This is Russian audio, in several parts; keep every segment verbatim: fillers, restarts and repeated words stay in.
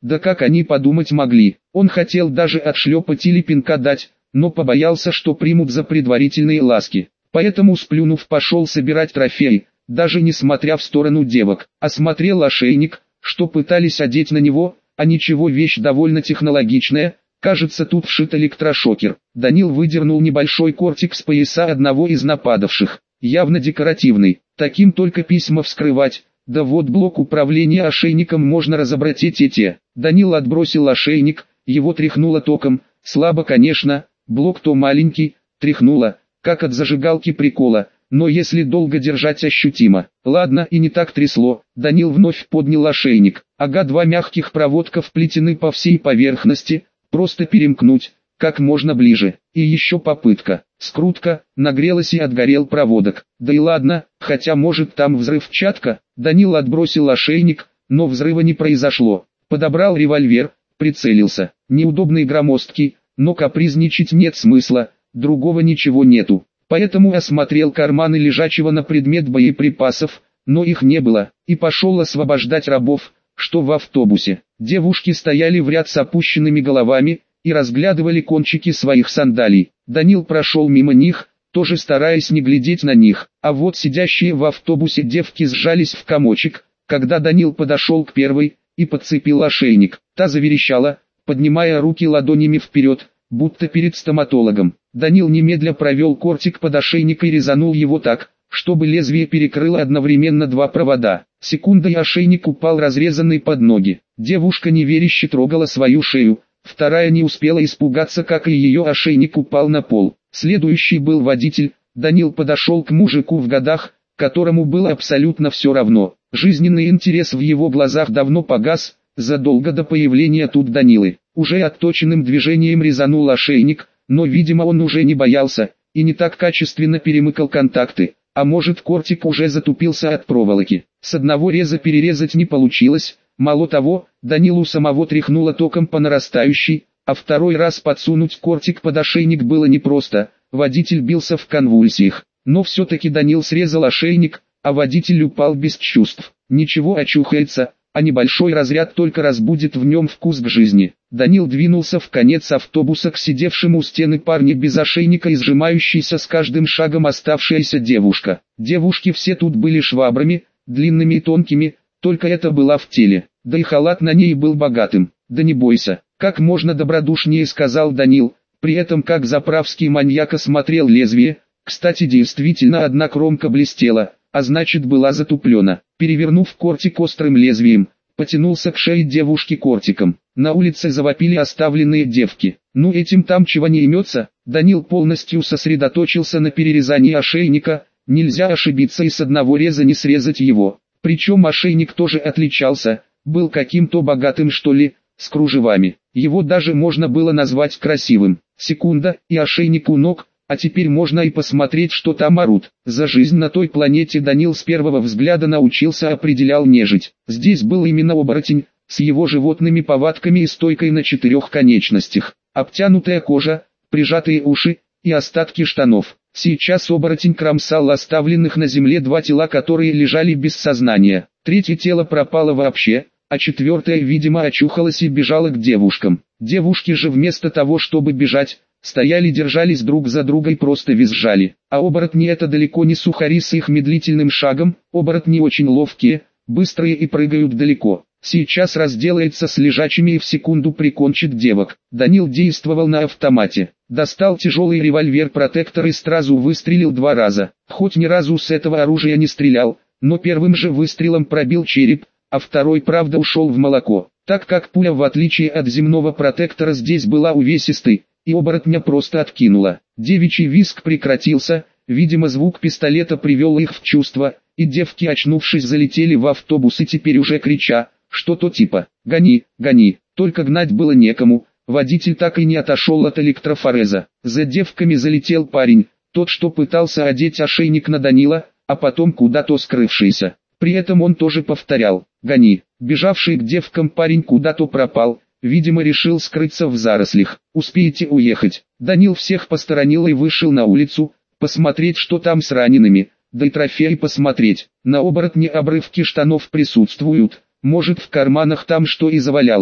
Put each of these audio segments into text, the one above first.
Да как они подумать могли? Он хотел даже отшлепать или пинка дать, но побоялся, что примут за предварительные ласки. Поэтому, сплюнув, пошел собирать трофеи, даже не смотря в сторону девок. Осмотрел ошейник, что пытались одеть на него, а ничего, вещь довольно технологичная, кажется, тут вшит электрошокер. Данил выдернул небольшой кортик с пояса одного из нападавших, явно декоративный, таким только письма вскрывать. Да вот блок управления ошейником можно разобрать и те. Данил отбросил ошейник, его тряхнуло током, слабо конечно, блок то маленький, тряхнуло, как от зажигалки прикола, но если долго держать ощутимо. Ладно, и не так трясло. Данил вновь поднял ошейник. Ага, два мягких проводка вплетены по всей поверхности, просто перемкнуть, как можно ближе. И еще попытка. Скрутка, нагрелась и отгорел проводок. Да и ладно, хотя может там взрывчатка. Данил отбросил ошейник, но взрыва не произошло. Подобрал револьвер, прицелился. Неудобный и громоздкий, но капризничать нет смысла, другого ничего нету. Поэтому осмотрел карманы лежачего на предмет боеприпасов, но их не было, и пошел освобождать рабов, что в автобусе. Девушки стояли в ряд с опущенными головами и разглядывали кончики своих сандалий. Данил прошел мимо них, тоже стараясь не глядеть на них, а вот сидящие в автобусе девки сжались в комочек, когда Данил подошел к первой и подцепил ошейник. Та заверещала, поднимая руки ладонями вперед, будто перед стоматологом. Данил немедля провел кортик под ошейник и резанул его так, чтобы лезвие перекрыло одновременно два провода. Секунда, и ошейник упал разрезанный под ноги. Девушка неверяще трогала свою шею, вторая не успела испугаться, как и ее ошейник упал на пол. Следующий был водитель. Данил подошел к мужику в годах, которому было абсолютно все равно. Жизненный интерес в его глазах давно погас, задолго до появления тут Данилы. Уже отточенным движением резанул ошейник, но видимо он уже не боялся, и не так качественно перемыкал контакты, а может кортик уже затупился от проволоки. С одного реза перерезать не получилось, мало того, Данилу самого тряхнуло током по нарастающей, а второй раз подсунуть кортик под ошейник было непросто, водитель бился в конвульсиях. Но все-таки Данил срезал ошейник, а водитель упал без чувств. Ничего, очухается, а небольшой разряд только разбудит в нем вкус к жизни. Данил двинулся в конец автобуса к сидевшему у стены парню без ошейника и сжимающейся с каждым шагом оставшаяся девушка. Девушки все тут были швабрами, длинными и тонкими, только это была в теле, да и халат на ней был богатым. Да не бойся, как можно добродушнее сказал Данил, при этом как заправский маньяк осмотрел лезвие. Кстати, действительно одна кромка блестела, а значит была затуплена. Перевернув кортик острым лезвием, потянулся к шее девушки кортиком. На улице завопили оставленные девки. Ну этим там чего не имется. Данил полностью сосредоточился на перерезании ошейника. Нельзя ошибиться и с одного реза не срезать его. Причем ошейник тоже отличался, был каким-то богатым что ли, с кружевами. Его даже можно было назвать красивым. Секунда, и ошейник у ног. А теперь можно и посмотреть, что там орут. За жизнь на той планете Данил с первого взгляда научился определял нежить. Здесь был именно оборотень, с его животными повадками и стойкой на четырех конечностях. Обтянутая кожа, прижатые уши и остатки штанов. Сейчас оборотень кромсал оставленных на земле два тела, которые лежали без сознания. Третье тело пропало вообще, а четвертое, видимо, очухалось и бежало к девушкам. Девушки же вместо того, чтобы бежать, стояли, держались друг за друга и просто визжали. А оборотни — это далеко не сухари с их медлительным шагом, оборотни очень ловкие, быстрые и прыгают далеко. Сейчас разделается с лежачими и в секунду прикончит девок. Данил действовал на автомате. Достал тяжелый револьвер-протектор и сразу выстрелил два раза. Хоть ни разу с этого оружия не стрелял, но первым же выстрелом пробил череп, а второй, правда, ушел в молоко. Так как пуля, в отличие от земного протектора, здесь была увесистой, и оборотня просто откинула. Девичий визг прекратился, видимо звук пистолета привел их в чувство, и девки, очнувшись, залетели в автобус и теперь уже крича, что-то типа «Гони, гони», только гнать было некому, водитель так и не отошел от электрофореза. За девками залетел парень, тот, что пытался одеть ошейник на Данила, а потом куда-то скрывшийся. При этом он тоже повторял «Гони». Бежавший к девкам парень куда-то пропал. Видимо, решил скрыться в зарослях. «Успеете уехать?» Данил всех посторонил и вышел на улицу, посмотреть, что там с ранеными, да и трофеи посмотреть. На оборотне обрывки штанов присутствуют, может в карманах там что и завалялось.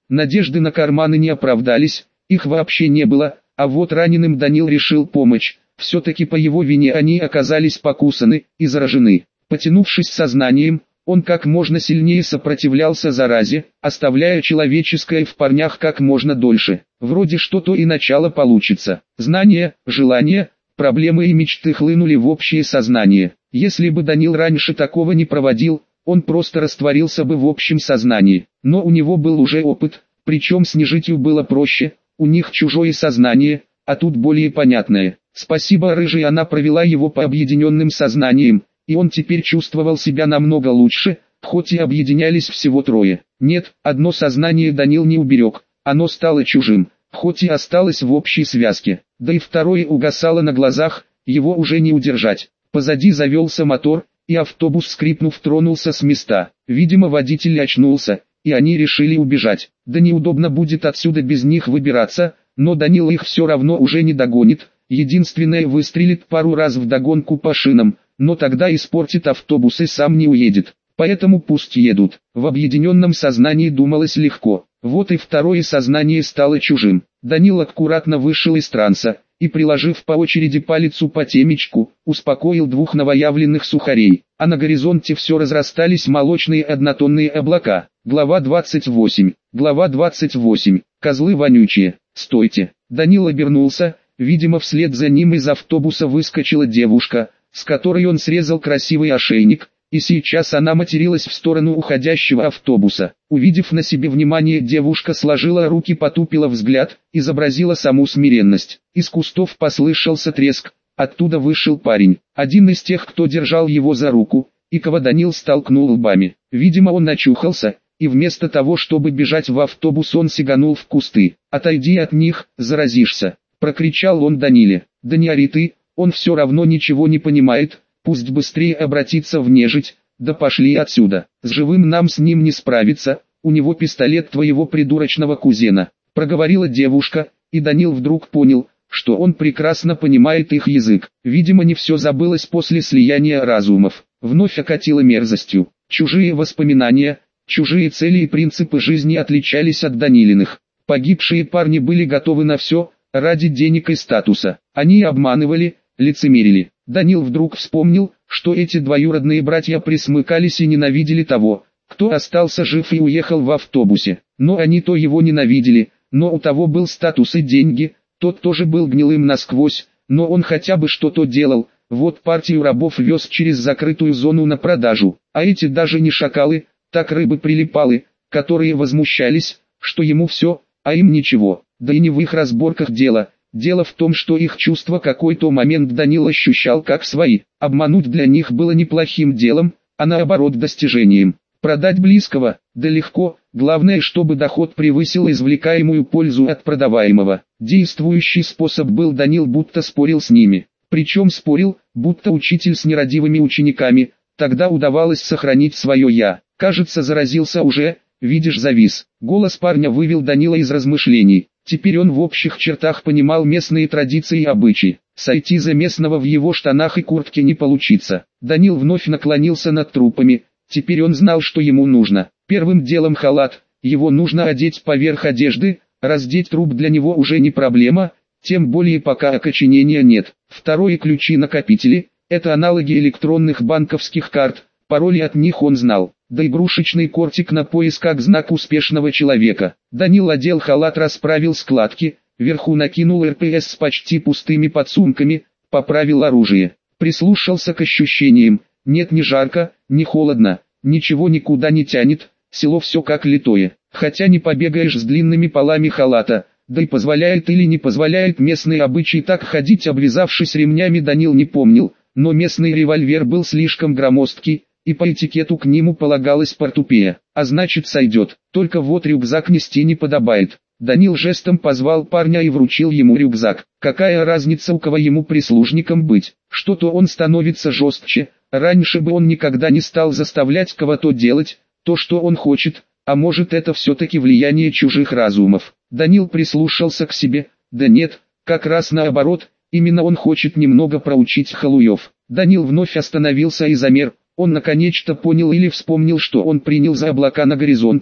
Надежды на карманы не оправдались, их вообще не было, а вот раненым Данил решил помочь. Все-таки по его вине они оказались покусаны и заражены. Потянувшись сознанием, он как можно сильнее сопротивлялся заразе, оставляя человеческое в парнях как можно дольше. Вроде что-то и начало получится. Знания, желания, проблемы и мечты хлынули в общее сознание. Если бы Данил раньше такого не проводил, он просто растворился бы в общем сознании. Но у него был уже опыт, причем с нежитью было проще, у них чужое сознание, а тут более понятное. Спасибо рыжей, она провела его по объединенным сознаниям, и он теперь чувствовал себя намного лучше, хоть и объединялись всего трое. Нет, одно сознание Данил не уберег, оно стало чужим, хоть и осталось в общей связке, да и второе угасало на глазах, его уже не удержать. Позади завелся мотор, и автобус, скрипнув, тронулся с места. Видимо, водитель очнулся, и они решили убежать. Да неудобно будет отсюда без них выбираться, но Данил их все равно уже не догонит. Единственное, выстрелит пару раз вдогонку по шинам, но тогда испортит автобус и сам не уедет. Поэтому пусть едут. В объединенном сознании думалось легко. Вот и второе сознание стало чужим. Данил аккуратно вышел из транса и, приложив по очереди палицу по темечку, успокоил двух новоявленных сухарей, а на горизонте все разрастались молочные однотонные облака. Глава двадцать восемь. Глава двадцать восемь. Козлы вонючие. Стойте. Данил обернулся, видимо, вслед за ним из автобуса выскочила девушка, с которой он срезал красивый ошейник, и сейчас она материлась в сторону уходящего автобуса. Увидев на себе внимание, девушка сложила руки, потупила взгляд, изобразила саму смиренность. Из кустов послышался треск, оттуда вышел парень, один из тех, кто держал его за руку, и кого Данил столкнул лбами. Видимо, он очухался, и вместо того, чтобы бежать в автобус, он сиганул в кусты. «Отойди от них, заразишься!» — прокричал он Даниле. «Да не ори ты, он все равно ничего не понимает. Пусть быстрее обратится в нежить, да пошли отсюда. С живым нам с ним не справиться, у него пистолет твоего придурочного кузена», — проговорила девушка, и Данил вдруг понял, что он прекрасно понимает их язык. Видимо, не все забылось после слияния разумов. Вновь окатило мерзостью. Чужие воспоминания, чужие цели и принципы жизни отличались от Данилиных. Погибшие парни были готовы на все, ради денег и статуса. Они обманывали, лицемерили. Данил вдруг вспомнил, что эти двоюродные братья присмыкались и ненавидели того, кто остался жив и уехал в автобусе. Но они то его ненавидели, но у того был статус и деньги, тот тоже был гнилым насквозь, но он хотя бы что-то делал. Вот партию рабов вез через закрытую зону на продажу, а эти даже не шакалы, так рыбы-прилипалы, которые возмущались, что ему все, а им ничего. Да и не в их разборках дело. Дело в том, что их чувства какой-то момент Данил ощущал как свои. Обмануть для них было неплохим делом, а наоборот достижением. Продать близкого, да легко, главное, чтобы доход превысил извлекаемую пользу от продаваемого. Действующий способ был, Данил будто спорил с ними. Причем спорил, будто учитель с нерадивыми учениками, тогда удавалось сохранить свое «я». Кажется, заразился уже, видишь, завис. Голос парня вывел Данила из размышлений. Теперь он в общих чертах понимал местные традиции и обычаи. Сойти за местного в его штанах и куртке не получится. Данил вновь наклонился над трупами. Теперь он знал, что ему нужно. Первым делом халат. Его нужно одеть поверх одежды. Раздеть труп для него уже не проблема, тем более пока окоченения нет. Второе, ключи-накопители. Это аналоги электронных банковских карт. Пароли от них он знал. Да игрушечный кортик на пояс как знак успешного человека. Данил одел халат, расправил складки, вверху накинул эр пэ эс с почти пустыми подсумками, поправил оружие. Прислушался к ощущениям. Нет, не жарко, не холодно, ничего никуда не тянет, село все как литое. Хотя не побегаешь с длинными полами халата, да и позволяет или не позволяет местный обычай так ходить, обвязавшись ремнями, Данил не помнил, но местный револьвер был слишком громоздкий, и по этикету к нему полагалась портупея, а значит сойдет, только вот рюкзак нести не подобает. Данил жестом позвал парня и вручил ему рюкзак. Какая разница, у кого ему прислужником быть, что-то он становится жестче, раньше бы он никогда не стал заставлять кого-то делать то, что он хочет, а может это все-таки влияние чужих разумов. Данил прислушался к себе, да нет, как раз наоборот, именно он хочет немного проучить халуев. Данил вновь остановился и замер. Он наконец-то понял или вспомнил, что он принял за облака на горизонте.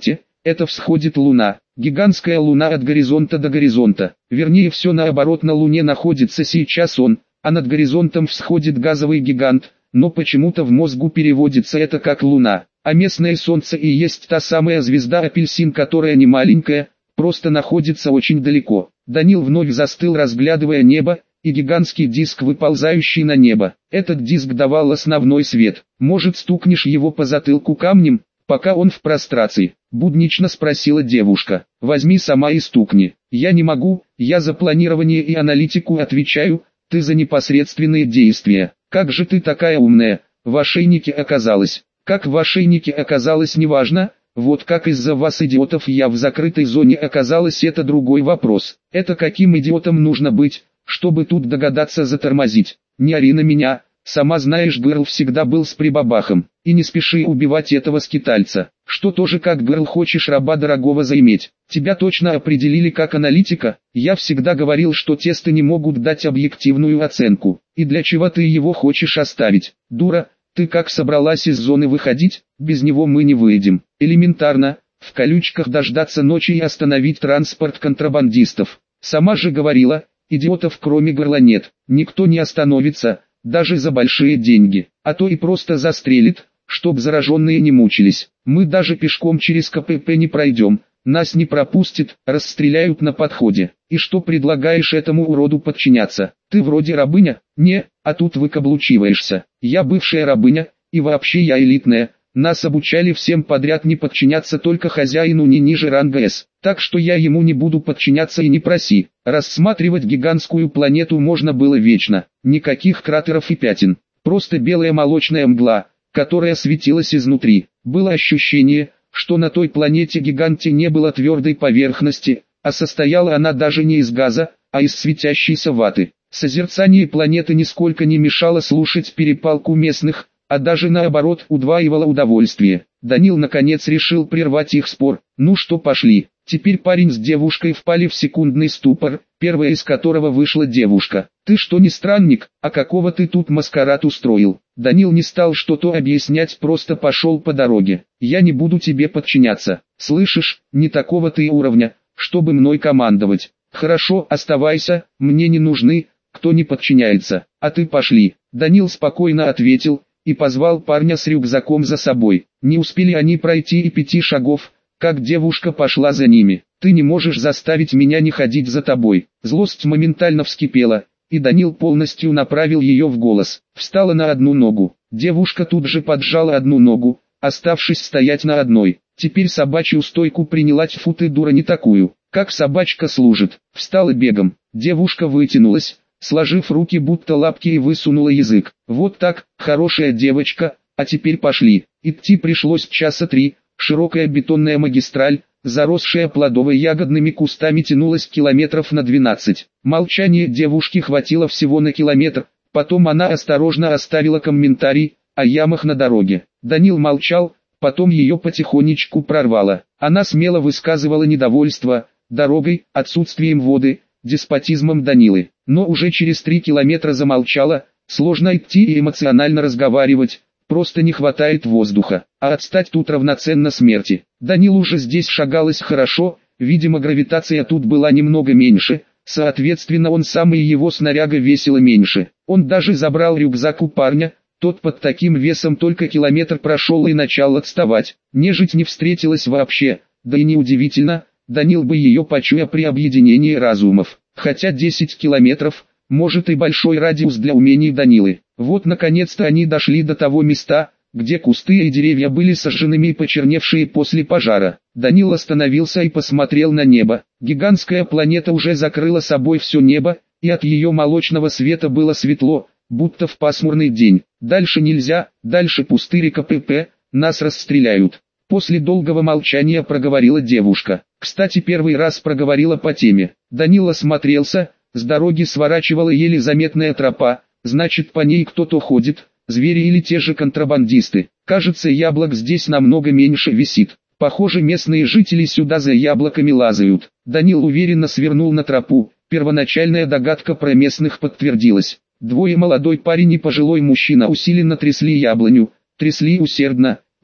это всходит луна. Гигантская луна от горизонта до горизонта. Вернее, все наоборот, на луне находится сейчас он, а над горизонтом всходит газовый гигант, но почему-то в мозгу переводится это как луна. А местное солнце и есть та самая звезда-апельсин, которая не маленькая, просто находится очень далеко. Данил вновь застыл, разглядывая небо, и гигантский диск, выползающий на небо. Этот диск давал основной свет. «Может, стукнешь его по затылку камнем, пока он в прострации?» — буднично спросила девушка. «Возьми сама и стукни». «Я не могу, я за планирование и аналитику отвечаю, ты за непосредственные действия. Как же ты такая умная, в ошейнике оказалась». «Как в ошейнике оказалось, неважно, вот как из-за вас, идиотов, я в закрытой зоне оказалась, это другой вопрос. Это каким идиотом нужно быть, чтобы тут догадаться затормозить? Не ори на меня, сама знаешь, Гэрл всегда был с прибабахом. И не спеши убивать этого скитальца. Что тоже как Гэрл хочешь раба дорогого заиметь? Тебя точно определили как аналитика? Я всегда говорил, что тесты не могут дать объективную оценку. И для чего ты его хочешь оставить? Дура, ты как собралась из зоны выходить? Без него мы не выйдем. Элементарно, в колючках дождаться ночи и остановить транспорт контрабандистов. Сама же говорила, идиотов кроме Гэрла нет, никто не остановится, даже за большие деньги, а то и просто застрелит, чтоб зараженные не мучились. Мы даже пешком через КПП не пройдем, нас не пропустят, расстреляют на подходе. И что предлагаешь этому уроду подчиняться? Ты вроде рабыня? Не, а тут выкаблучиваешься. Я бывшая рабыня, и вообще я элитная. Нас обучали всем подряд не подчиняться только хозяину не ниже ранга С. Так что я ему не буду подчиняться и не проси. Рассматривать гигантскую планету можно было вечно. Никаких кратеров и пятен. Просто белая молочная мгла, которая светилась изнутри. Было ощущение, что на той планете-гиганте не было твердой поверхности, а состояла она даже не из газа, а из светящейся ваты. Созерцание планеты нисколько не мешало слушать перепалку местных, а даже наоборот удваивало удовольствие. Данил наконец решил прервать их спор. «Ну что, пошли». Теперь парень с девушкой впали в секундный ступор, первая из которого вышла девушка. «Ты что, не странник, а какого ты тут маскарад устроил?» Данил не стал что-то объяснять, просто пошел по дороге. «Я не буду тебе подчиняться. Слышишь, не такого ты уровня, чтобы мной командовать. Хорошо, оставайся, мне не нужны, кто не подчиняется. А ты пошли». Данил спокойно ответил и позвал парня с рюкзаком за собой. Не успели они пройти и пяти шагов, как девушка пошла за ними. «Ты не можешь заставить меня не ходить за тобой». Злость моментально вскипела, и Данил полностью направил ее в голос. Встала на одну ногу. Девушка тут же поджала одну ногу, оставшись стоять на одной. Теперь собачью стойку приняла. Тьфу ты, дура, не такую. Как собачка служит. Встала бегом. Девушка вытянулась, сложив руки будто лапки, и высунула язык. «Вот так, хорошая девочка, а теперь пошли». Идти пришлось часа три. Широкая бетонная магистраль, заросшая плодово-ягодными кустами, тянулась километров на двенадцать. Молчание девушки хватило всего на километр, потом она осторожно оставила комментарий о ямах на дороге. Данил молчал, потом ее потихонечку прорвало. Она смело высказывала недовольство дорогой, отсутствием воды, деспотизмом Данилы. Но уже через три километра замолчала. Сложно идти и эмоционально разговаривать. Просто не хватает воздуха, а отстать тут равноценно смерти. Данил уже здесь шагалось хорошо, видимо гравитация тут была немного меньше, соответственно он сам и его снаряга весила меньше. Он даже забрал рюкзак у парня, тот под таким весом только километр прошел и начал отставать. Нежить не встретилась вообще, да и неудивительно, Данил бы ее почуя при объединении разумов. Хотя десять километров, может и большой радиус для умений Данилы. Вот наконец-то они дошли до того места, где кусты и деревья были сожженными и почерневшие после пожара. Данил остановился и посмотрел на небо. Гигантская планета уже закрыла собой все небо, и от ее молочного света было светло, будто в пасмурный день. «Дальше нельзя, дальше пустырь и КПП, нас расстреляют». После долгого молчания проговорила девушка. Кстати, первый раз проговорила по теме. Данил осмотрелся, с дороги сворачивала еле заметная тропа, значит по ней кто-то ходит, звери или те же контрабандисты. Кажется, яблок здесь намного меньше висит. Похоже, местные жители сюда за яблоками лазают. Данил уверенно свернул на тропу, первоначальная догадка про местных подтвердилась. Двое, молодой парень и пожилой мужчина, усиленно трясли яблоню, трясли усердно,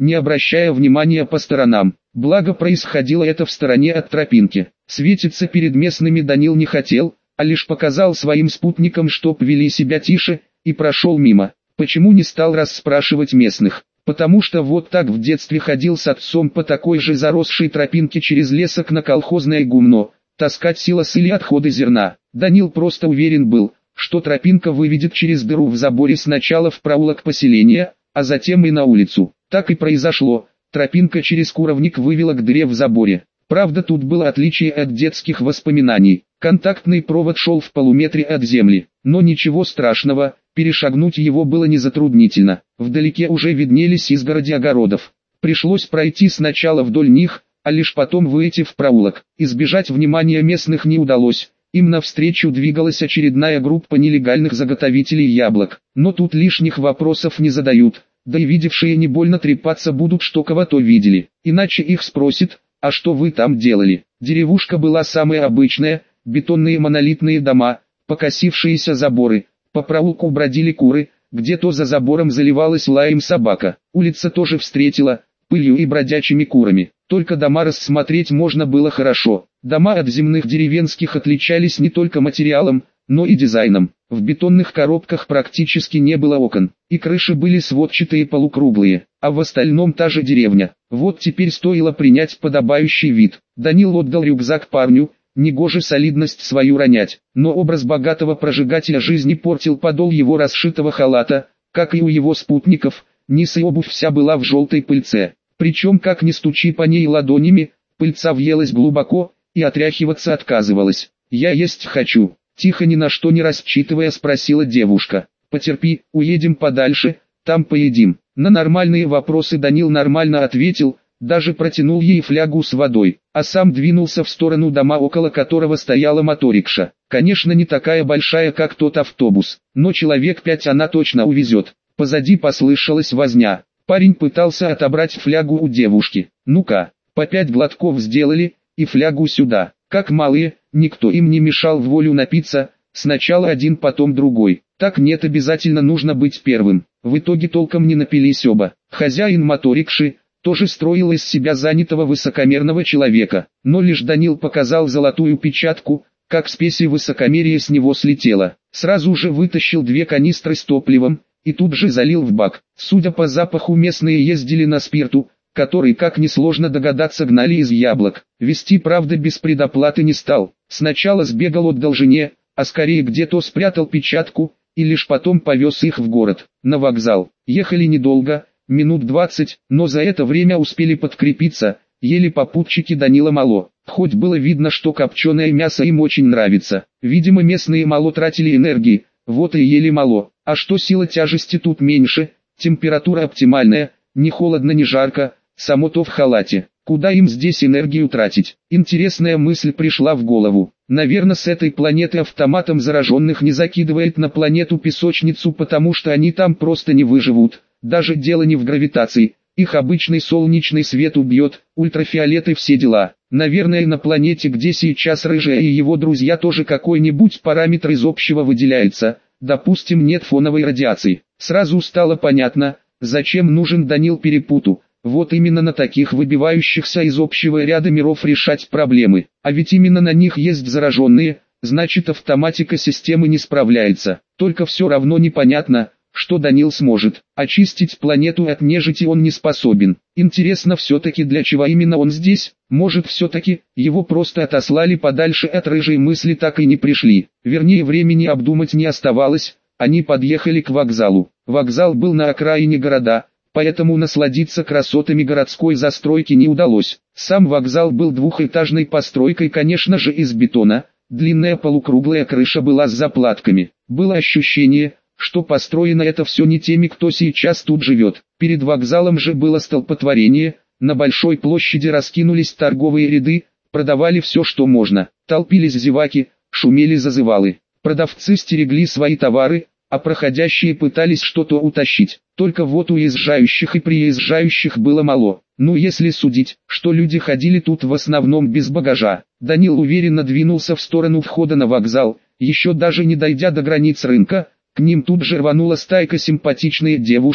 не обращая внимания по сторонам. Благо происходило это в стороне от тропинки. Светиться перед местными Данил не хотел, а лишь показал своим спутникам, чтоб вели себя тише, и прошел мимо. Почему не стал расспрашивать местных? Потому что вот так в детстве ходил с отцом по такой же заросшей тропинке через лесок на колхозное гумно, таскать силос или отходы зерна. Данил просто уверен был, что тропинка выведет через дыру в заборе сначала в проулок поселения, а затем и на улицу. Так и произошло, тропинка через куровник вывела к дыре в заборе. Правда, тут было отличие от детских воспоминаний. Контактный провод шел в полуметре от земли, но ничего страшного, перешагнуть его было не затруднительно. Вдалеке уже виднелись изгороди огородов. Пришлось пройти сначала вдоль них, а лишь потом выйти в проулок. Избежать внимания местных не удалось. Им навстречу двигалась очередная группа нелегальных заготовителей яблок. Но тут лишних вопросов не задают, да и видевшие не больно трепаться будут, что кого-то видели. Иначе их спросят: а что вы там делали? Деревушка была самая обычная, бетонные монолитные дома, покосившиеся заборы. По проулку бродили куры, где-то за забором заливалась лаем собака. Улица тоже встретила пылью и бродячими курами. Только дома рассмотреть можно было хорошо. Дома от земных деревенских отличались не только материалом, но и дизайном. В бетонных коробках практически не было окон, и крыши были сводчатые полукруглые, а в остальном та же деревня. Вот теперь стоило принять подобающий вид. Данил отдал рюкзак парню, негоже солидность свою ронять, но образ богатого прожигателя жизни портил подол его расшитого халата, как и у его спутников. Низ и обувь вся была в желтой пыльце, причем как ни стучи по ней ладонями, пыльца въелась глубоко и отряхиваться отказывалась. «Я есть хочу», — тихо, ни на что не рассчитывая, спросила девушка. «Потерпи, уедем подальше, там поедим». На нормальные вопросы Данил нормально ответил, даже протянул ей флягу с водой, а сам двинулся в сторону дома, около которого стояла моторикша. Конечно, не такая большая, как тот автобус, но человек пять она точно увезет. Позади послышалась возня. Парень пытался отобрать флягу у девушки. «Ну-ка, по пять глотков сделали, и флягу сюда». Как малые, никто им не мешал в волю напиться, сначала один, потом другой. Так нет, обязательно нужно быть первым. В итоге толком не напились оба. Хозяин моторикши тоже строил из себя занятого высокомерного человека, но лишь Данил показал золотую печатку, как спеси высокомерие с него слетело. Сразу же вытащил две канистры с топливом и тут же залил в бак. Судя по запаху, местные ездили на спирту, который, как несложно догадаться, гнали из яблок. Везти, правда, без предоплаты не стал. Сначала сбегал, отдал жене, а скорее где-то спрятал печатку, и лишь потом повез их в город, на вокзал. Ехали недолго, минут двадцать, но за это время успели подкрепиться, ели попутчики Данила мало. Хоть было видно, что копченое мясо им очень нравится. Видимо, местные мало тратили энергии, вот и ели мало. А что сила тяжести тут меньше, температура оптимальная, ни холодно, ни жарко, само то в халате. Куда им здесь энергию тратить? Интересная мысль пришла в голову. Наверное, с этой планеты автоматом зараженных не закидывает на планету-песочницу, потому что они там просто не выживут. Даже дело не в гравитации, их обычный солнечный свет убьет, ультрафиолеты, все дела. Наверное, на планете, где сейчас Рыжая и его друзья, тоже какой-нибудь параметр из общего выделяется. Допустим, нет фоновой радиации. Сразу стало понятно, зачем нужен Данил Перепуту. Вот именно на таких выбивающихся из общего ряда миров решать проблемы. А ведь именно на них есть зараженные, значит, автоматика системы не справляется. Только все равно непонятно, что Данил сможет. Очистить планету от нежити он не способен. Интересно все-таки, для чего именно он здесь? Может, все-таки его просто отослали подальше от Рыжей, мысли так и не пришли. Вернее, времени обдумать не оставалось, они подъехали к вокзалу. Вокзал был на окраине города, поэтому насладиться красотами городской застройки не удалось. Сам вокзал был двухэтажной постройкой, конечно же, из бетона. Длинная полукруглая крыша была с заплатками. Было ощущение, что построено это все не теми, кто сейчас тут живет. Перед вокзалом же было столпотворение, на большой площади раскинулись торговые ряды, продавали все, что можно. Толпились зеваки, шумели зазывалы. Продавцы стерегли свои товары, а проходящие пытались что-то утащить. Только вот уезжающих и приезжающих было мало. Ну, если судить, что люди ходили тут в основном без багажа. Данил уверенно двинулся в сторону входа на вокзал, еще даже не дойдя до границ рынка. К ним тут же рванула стайка симпатичных девушек,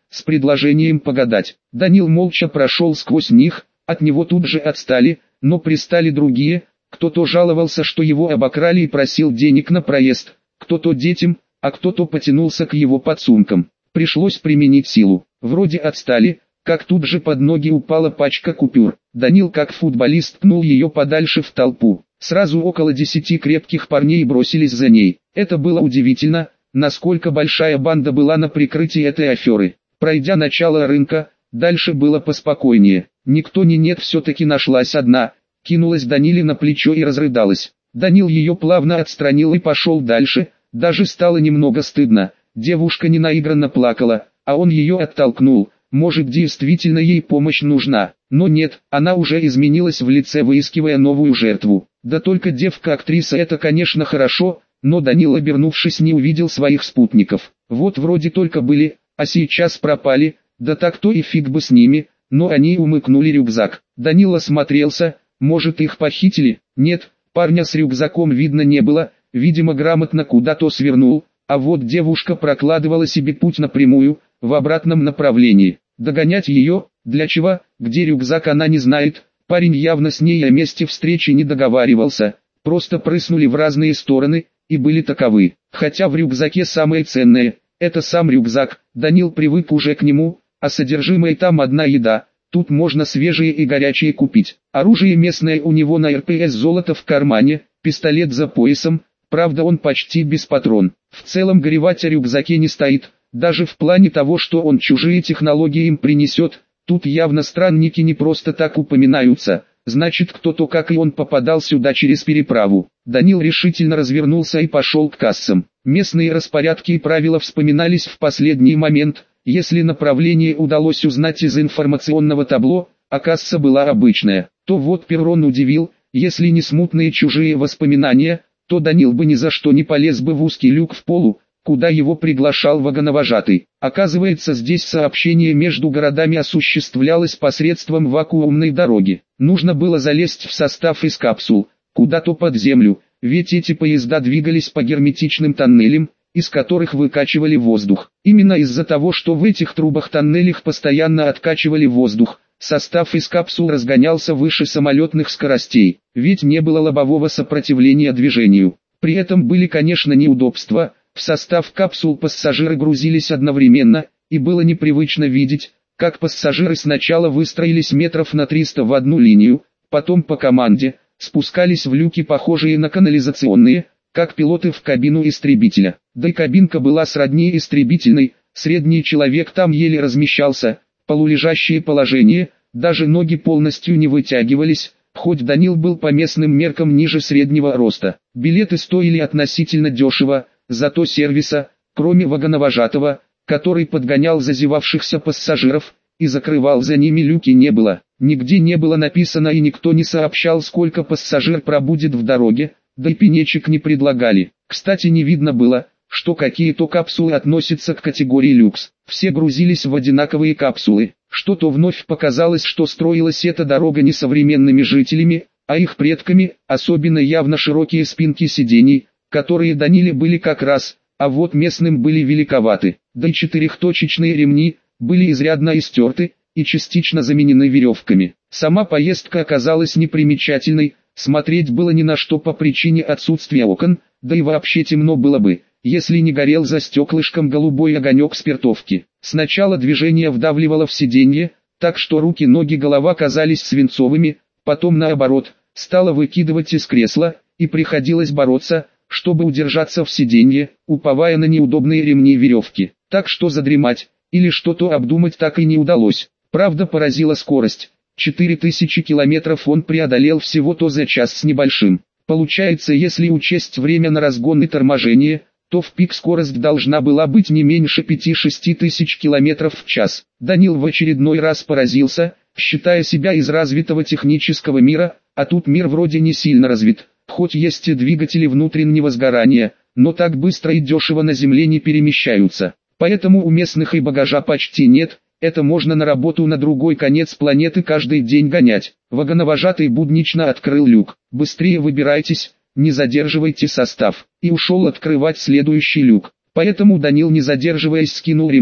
с предложением погадать. Данил молча прошел сквозь них, от него тут же отстали, но пристали другие, кто-то жаловался, что его обокрали и просил денег на проезд, кто-то детям, а кто-то потянулся к его подсумкам. Пришлось применить силу. Вроде отстали, как тут же под ноги упала пачка купюр. Данил как футболист пнул ее подальше в толпу. Сразу около десяти крепких парней бросились за ней. Это было удивительно, насколько большая банда была на прикрытии этой аферы. Пройдя начало рынка, дальше было поспокойнее. Никто не нет, все-таки нашлась одна. Кинулась Даниле на плечо и разрыдалась. Данил ее плавно отстранил и пошел дальше. Даже стало немного стыдно. Девушка ненаигранно плакала, а он ее оттолкнул. Может, действительно ей помощь нужна. Но нет, она уже изменилась в лице, выискивая новую жертву. Да только девка-актриса — это, конечно, хорошо, но Данил, обернувшись, не увидел своих спутников. Вот вроде только были, а сейчас пропали, да так-то и фиг бы с ними, но они умыкнули рюкзак. Данил осмотрелся, может, их похитили? Нет, парня с рюкзаком видно не было, видимо, грамотно куда-то свернул, а вот девушка прокладывала себе путь напрямую, в обратном направлении. Догонять ее, для чего, где рюкзак, она не знает. Парень явно с ней о месте встречи не договаривался, просто прыснули в разные стороны, и были таковы. Хотя в рюкзаке самое ценное — это сам рюкзак. Данил привык уже к нему, а содержимое там одна еда. Тут можно свежие и горячие купить. Оружие местное у него на эр пэ эс, золото в кармане, пистолет за поясом, правда он почти без патрон. В целом горевать о рюкзаке не стоит, даже в плане того, что он чужие технологии им принесет. Тут явно странники не просто так упоминаются, значит, кто-то, как и он, попадал сюда через переправу. Данил решительно развернулся и пошел к кассам. Местные распорядки и правила вспоминались в последний момент. Если направление удалось узнать из информационного табло, а касса была обычная, то вот перрон удивил. Если не смутные чужие воспоминания, то Данил бы ни за что не полез бы в узкий люк в полу, куда его приглашал вагоновожатый. Оказывается, здесь сообщение между городами осуществлялось посредством вакуумной дороги. Нужно было залезть в состав из капсул, куда-то под землю, ведь эти поезда двигались по герметичным тоннелям, из которых выкачивали воздух. Именно из-за того, что в этих трубах-тоннелях постоянно откачивали воздух, состав из капсул разгонялся выше самолетных скоростей, ведь не было лобового сопротивления движению. При этом были, конечно, неудобства. В состав капсул пассажиры грузились одновременно, и было непривычно видеть, как пассажиры сначала выстроились метров на триста в одну линию, потом по команде спускались в люки, похожие на канализационные, как пилоты в кабину истребителя. Да и кабинка была сродни истребительной, средний человек там еле размещался, полулежащее положение, даже ноги полностью не вытягивались, хоть Данил был по местным меркам ниже среднего роста. Билеты стоили относительно дешево, зато сервиса, кроме вагоновожатого, который подгонял зазевавшихся пассажиров и закрывал за ними люки, не было. Нигде не было написано и никто не сообщал, сколько пассажир пробудет в дороге, да и пенечек не предлагали. Кстати, не видно было, что какие-то капсулы относятся к категории люкс. Все грузились в одинаковые капсулы. Что-то вновь показалось, что строилась эта дорога не современными жителями, а их предками, особенно явно широкие спинки сидений, которые Даниле были как раз, а вот местным были великоваты. Да и четырехточечные ремни были изрядно истерты и частично заменены веревками. Сама поездка оказалась непримечательной, смотреть было ни на что по причине отсутствия окон, да и вообще темно было бы, если не горел за стеклышком голубой огонек спиртовки. Сначала движение вдавливало в сиденье, так что руки, ноги, голова казались свинцовыми, потом наоборот, стало выкидывать из кресла, и приходилось бороться, чтобы удержаться в сиденье, уповая на неудобные ремни веревки. Так что задремать, или что-то обдумать так и не удалось. Правда, поразила скорость. четыре тысячи километров он преодолел всего-то за час с небольшим. Получается, если учесть время на разгон и торможение, то в пик скорость должна была быть не меньше пяти-шести тысяч километров в час. Данил в очередной раз поразился, считая себя из развитого технического мира, а тут мир вроде не сильно развит, хоть есть и двигатели внутреннего сгорания, но так быстро и дешево на Земле не перемещаются. Поэтому у местных и багажа почти нет, это можно на работу на другой конец планеты каждый день гонять. Вагоновожатый буднично открыл люк. «Быстрее выбирайтесь, не задерживайте состав», и ушел открывать следующий люк. Поэтому Данил, не задерживаясь, скинул ремни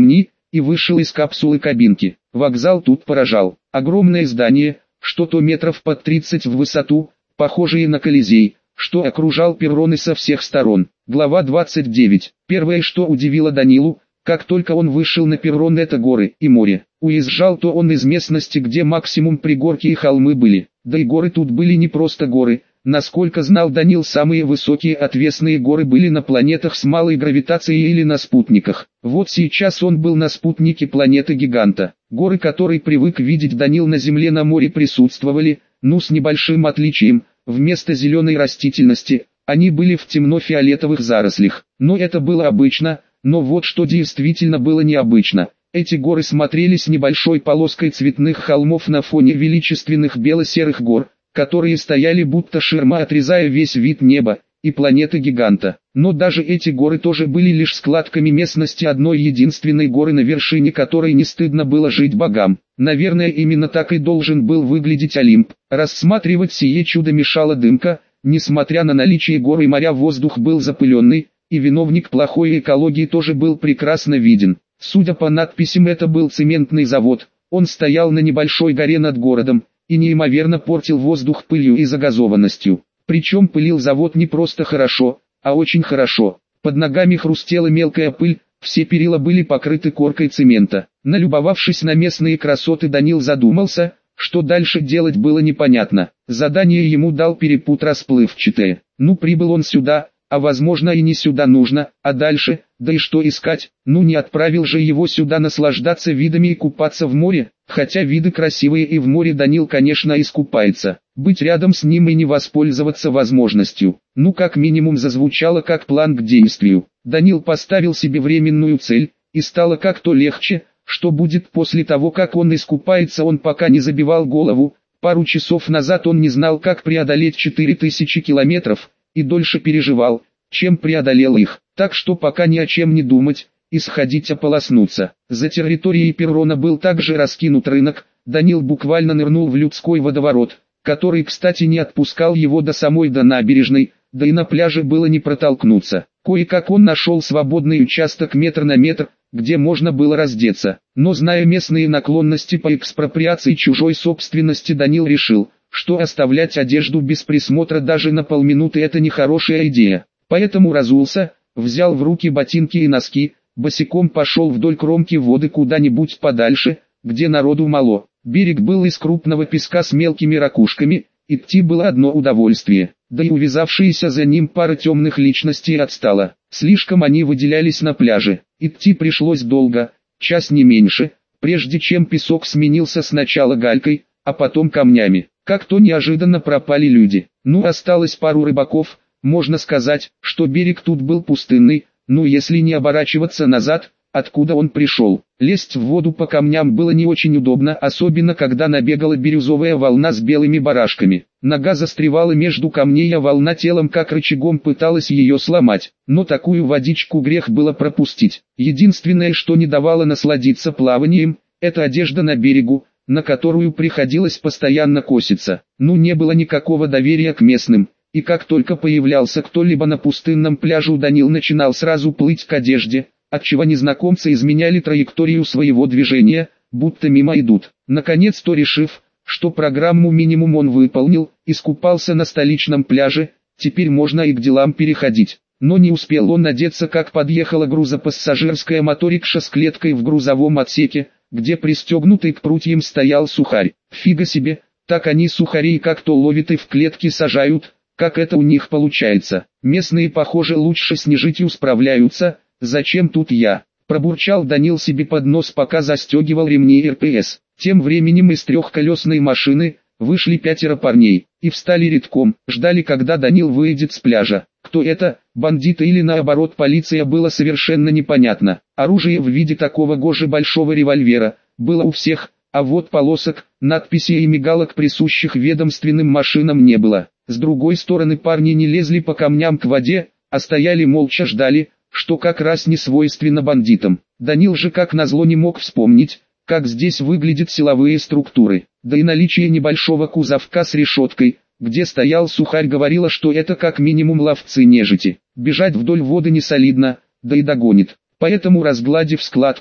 и вышел из капсулы кабинки. Вокзал тут поражал. Огромное здание, что-то метров под тридцать в высоту, похожее на Колизей, что окружал перроны со всех сторон. Глава двадцать девять. Первое, что удивило Данилу, как только он вышел на перрон, это горы и море. Уезжал-то он из местности, где максимум пригорки и холмы были. Да и горы тут были не просто горы. Насколько знал Данил, самые высокие отвесные горы были на планетах с малой гравитацией или на спутниках. Вот сейчас он был на спутнике планеты-гиганта. Горы, которые привык видеть Данил на Земле, на море присутствовали, но с небольшим отличием. Вместо зеленой растительности, они были в темно-фиолетовых зарослях. Но это было обычно, но вот что действительно было необычно. Эти горы смотрелись небольшой полоской цветных холмов на фоне величественных бело-серых гор, которые стояли будто ширма, отрезая весь вид неба и планеты-гиганта. Но даже эти горы тоже были лишь складками местности одной единственной горы, на вершине которой не стыдно было жить богам. Наверное, именно так и должен был выглядеть Олимп. Рассматривать сие чудо мешала дымка. Несмотря на наличие гор и моря, воздух был запыленный, и виновник плохой экологии тоже был прекрасно виден. Судя по надписям, это был цементный завод. Он стоял на небольшой горе над городом и неимоверно портил воздух пылью и загазованностью. Причем пылил завод не просто хорошо, а очень хорошо. Под ногами хрустела мелкая пыль, все перила были покрыты коркой цемента. Налюбовавшись на местные красоты, Данил задумался, что дальше делать было непонятно. Задание ему дал перепут расплывчатое. Ну, прибыл он сюда, а возможно и не сюда нужно, а дальше, да и что искать? Ну, не отправил же его сюда наслаждаться видами и купаться в море, хотя виды красивые и в море Данил, конечно, искупается. Быть рядом с ним и не воспользоваться возможностью. Ну, как минимум зазвучало как план к действию. Данил поставил себе временную цель, и стало как-то легче. Что будет после того, как он искупается, он пока не забивал голову. Пару часов назад он не знал, как преодолеть четыре тысячи километров, и дольше переживал, чем преодолел их. Так что пока ни о чем не думать, и сходить ополоснуться. За территорией перрона был также раскинут рынок. Данил буквально нырнул в людской водоворот, который, кстати, не отпускал его до самой до набережной, да и на пляже было не протолкнуться. Кое-как он нашел свободный участок метр на метр, где можно было раздеться. Но зная местные наклонности по экспроприации чужой собственности, Данил решил, что оставлять одежду без присмотра даже на полминуты — это нехорошая идея. Поэтому разулся, взял в руки ботинки и носки, босиком пошел вдоль кромки воды куда-нибудь подальше, где народу мало. Берег был из крупного песка с мелкими ракушками, идти было одно удовольствие. Да и увязавшаяся за ним пара темных личностей отстала. Слишком они выделялись на пляже. Идти пришлось долго, час не меньше, прежде чем песок сменился сначала галькой, а потом камнями. Как-то неожиданно пропали люди. Ну, осталось пару рыбаков. Можно сказать, что берег тут был пустынный, ну если не оборачиваться назад, откуда он пришел. Лезть в воду по камням было не очень удобно, особенно когда набегала бирюзовая волна с белыми барашками. Нога застревала между камней, а волна телом как рычагом пыталась ее сломать. Но такую водичку грех было пропустить. Единственное, что не давало насладиться плаванием, это одежда на берегу, на которую приходилось постоянно коситься. Ну, не было никакого доверия к местным. И как только появлялся кто-либо на пустынном пляже, Данил начинал сразу плыть к одежде, отчего незнакомцы изменяли траекторию своего движения, будто мимо идут. Наконец-то решив, что программу минимум он выполнил, искупался на столичном пляже, теперь можно и к делам переходить. Но не успел он одеться, как подъехала грузопассажирская моторикша с клеткой в грузовом отсеке, где пристегнутый к прутьям стоял сухарь. Фига себе, так они сухарей как-то ловят и в клетки сажают. Как это у них получается? Местные, похоже, лучше с нежитью справляются. Зачем тут я? Пробурчал Данил себе под нос, пока застегивал ремни эр пэ эс. Тем временем из трехколесной машины вышли пятеро парней и встали редком, ждали, когда Данил выйдет с пляжа. Кто это, бандиты или наоборот полиция, было совершенно непонятно. Оружие в виде такого гоже большого револьвера было у всех, а вот полосок, надписей и мигалок, присущих ведомственным машинам, не было. С другой стороны, парни не лезли по камням к воде, а стояли молча, ждали, что как раз не свойственно бандитам. Данил же как назло не мог вспомнить, как здесь выглядят силовые структуры. Да и наличие небольшого кузовка с решеткой, где стоял сухарь, говорило, что это как минимум ловцы нежити. Бежать вдоль воды не солидно, да и догонит. Поэтому, разгладив складки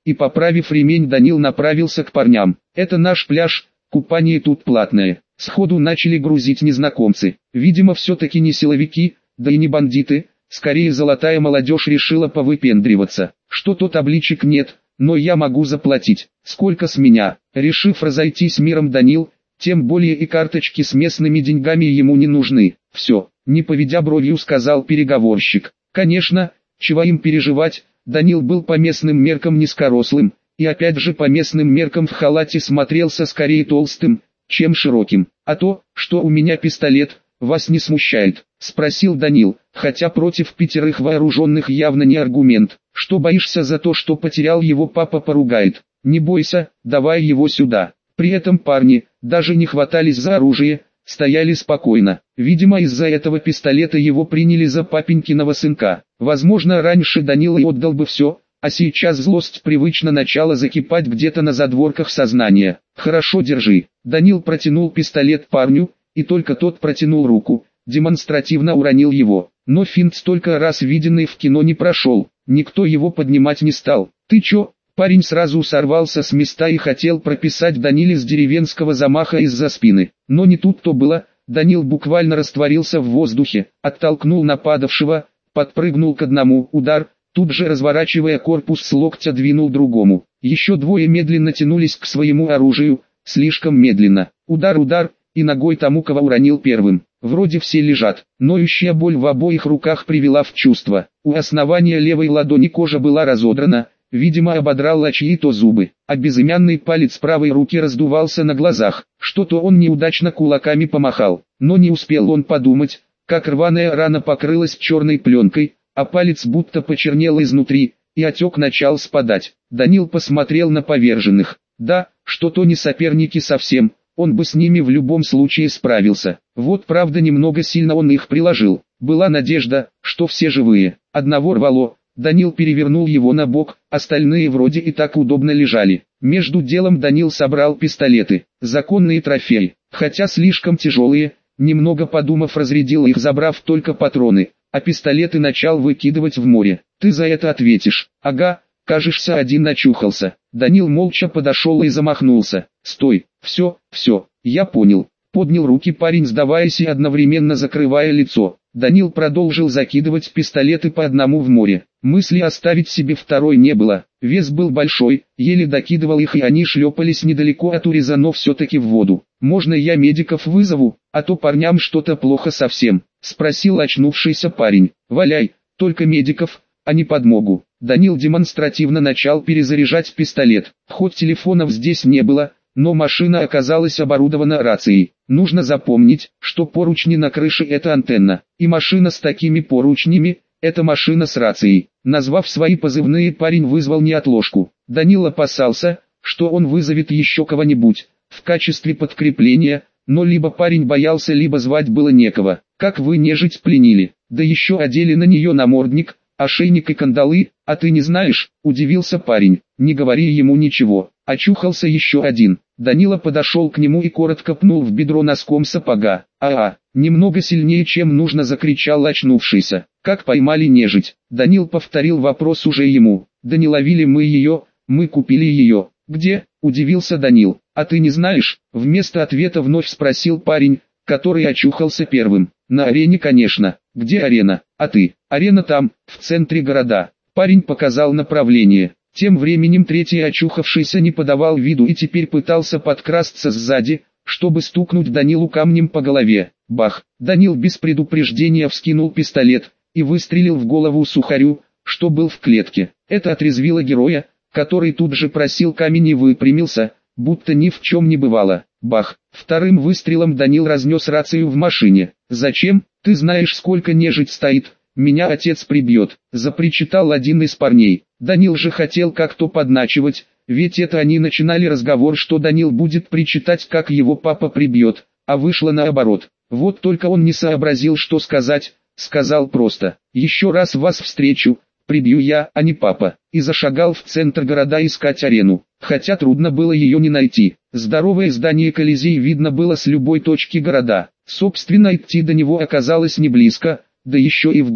и поправив ремень, Данил направился к парням. «Это наш пляж, купание тут платное». Сходу начали грузить незнакомцы. Видимо, все-таки не силовики, да и не бандиты, скорее золотая молодежь решила повыпендриваться. Что-то табличек нет, но я могу заплатить. Сколько с меня? Решив разойтись миром, Данил, тем более и карточки с местными деньгами ему не нужны. Все, не поведя бровью, сказал переговорщик. Конечно, чего им переживать, Данил был по местным меркам низкорослым, и опять же по местным меркам в халате смотрелся скорее толстым, чем широким. «А то, что у меня пистолет, вас не смущает?» — спросил Данил, хотя против пятерых вооруженных явно не аргумент. «Что боишься за то, что потерял его папа, поругает? Не бойся, давай его сюда». При этом парни, даже не хватались за оружие, стояли спокойно. Видимо, из-за этого пистолета его приняли за папенькиного сынка. Возможно, раньше Данил и отдал бы все, а сейчас злость привычно начала закипать где-то на задворках сознания. «Хорошо, держи». Данил протянул пистолет парню, и только тот протянул руку, демонстративно уронил его. Но финт, столько раз виденный в кино, не прошел, никто его поднимать не стал. «Ты чё?» Парень сразу сорвался с места и хотел прописать Даниле с деревенского замаха из-за спины. Но не тут-то было, Данил буквально растворился в воздухе, оттолкнул нападавшего, подпрыгнул к одному, удар, тут же разворачивая корпус с локтя двинул другому. Еще двое медленно тянулись к своему оружию, слишком медленно. Удар-удар, и ногой тому, кого уронил первым. Вроде все лежат, ноющая боль в обоих руках привела в чувство. У основания левой ладони кожа была разодрана, видимо, ободрала чьи-то зубы, а безымянный палец правой руки раздувался на глазах. Что-то он неудачно кулаками помахал, но не успел он подумать, как рваная рана покрылась черной пленкой, а палец будто почернел изнутри, и отек начал спадать. Данил посмотрел на поверженных. Да, что-то не соперники совсем, он бы с ними в любом случае справился. Вот правда немного сильно он их приложил. Была надежда, что все живые. Одного рвало. Данил перевернул его на бок, остальные вроде и так удобно лежали. Между делом Данил собрал пистолеты, законные трофеи, хотя слишком тяжелые, немного подумав разрядил их, забрав только патроны, а пистолеты начал выкидывать в море. «Ты за это ответишь». «Ага, кажешься, один очухался». Данил молча подошел и замахнулся. «Стой, все, все, я понял». Поднял руки парень, сдаваясь и одновременно закрывая лицо. Данил продолжил закидывать пистолеты по одному в море. Мысли оставить себе второй не было. Вес был большой, еле докидывал их, и они шлепались недалеко от уреза, но все-таки в воду. «Можно я медиков вызову, а то парням что-то плохо совсем?» — спросил очнувшийся парень. «Валяй, только медиков, а не подмогу». Данил демонстративно начал перезаряжать пистолет. Хоть телефонов здесь не было, но машина оказалась оборудована рацией. Нужно запомнить, что поручни на крыше — это антенна, и машина с такими поручнями — это машина с рацией. Назвав свои позывные, парень вызвал неотложку. Данил опасался, что он вызовет еще кого-нибудь в качестве подкрепления, но либо парень боялся, либо звать было некого. «Как вы нежить пленили, да еще одели на нее намордник, ошейник и кандалы, а ты не знаешь?» — удивился парень. «Не говори ему ничего». Очухался еще один. Данила подошел к нему и коротко пнул в бедро носком сапога. «А-а!» — немного сильнее, чем нужно, закричал очнувшийся. «Как поймали нежить?» Данил повторил вопрос уже ему. «Да не ловили мы ее, мы купили ее». «Где?» — удивился Данил. «А ты не знаешь?» — вместо ответа вновь спросил парень, который очухался первым. «На арене, конечно». «Где арена? А ты?» «Арена там, в центре города». Парень показал направление. Тем временем третий очухавшийся не подавал виду и теперь пытался подкрасться сзади, чтобы стукнуть Данилу камнем по голове. Бах! Данил без предупреждения вскинул пистолет и выстрелил в голову сухарю, что был в клетке. Это отрезвило героя, который тут же просил камень и выпрямился, будто ни в чем не бывало. Бах! Вторым выстрелом Данил разнес рацию в машине. «Зачем? Ты знаешь, сколько нежить стоит? Меня отец прибьет», — запричитал один из парней. Данил же хотел как-то подначивать, ведь это они начинали разговор, что Данил будет причитать, как его папа прибьет, а вышло наоборот. Вот только он не сообразил, что сказать, сказал просто: «Еще раз вас встречу, прибью я, а не папа», и зашагал в центр города искать арену, хотя трудно было ее не найти. Здоровое здание Колизей видно было с любой точки города, собственно идти до него оказалось не близко, да еще и в гору.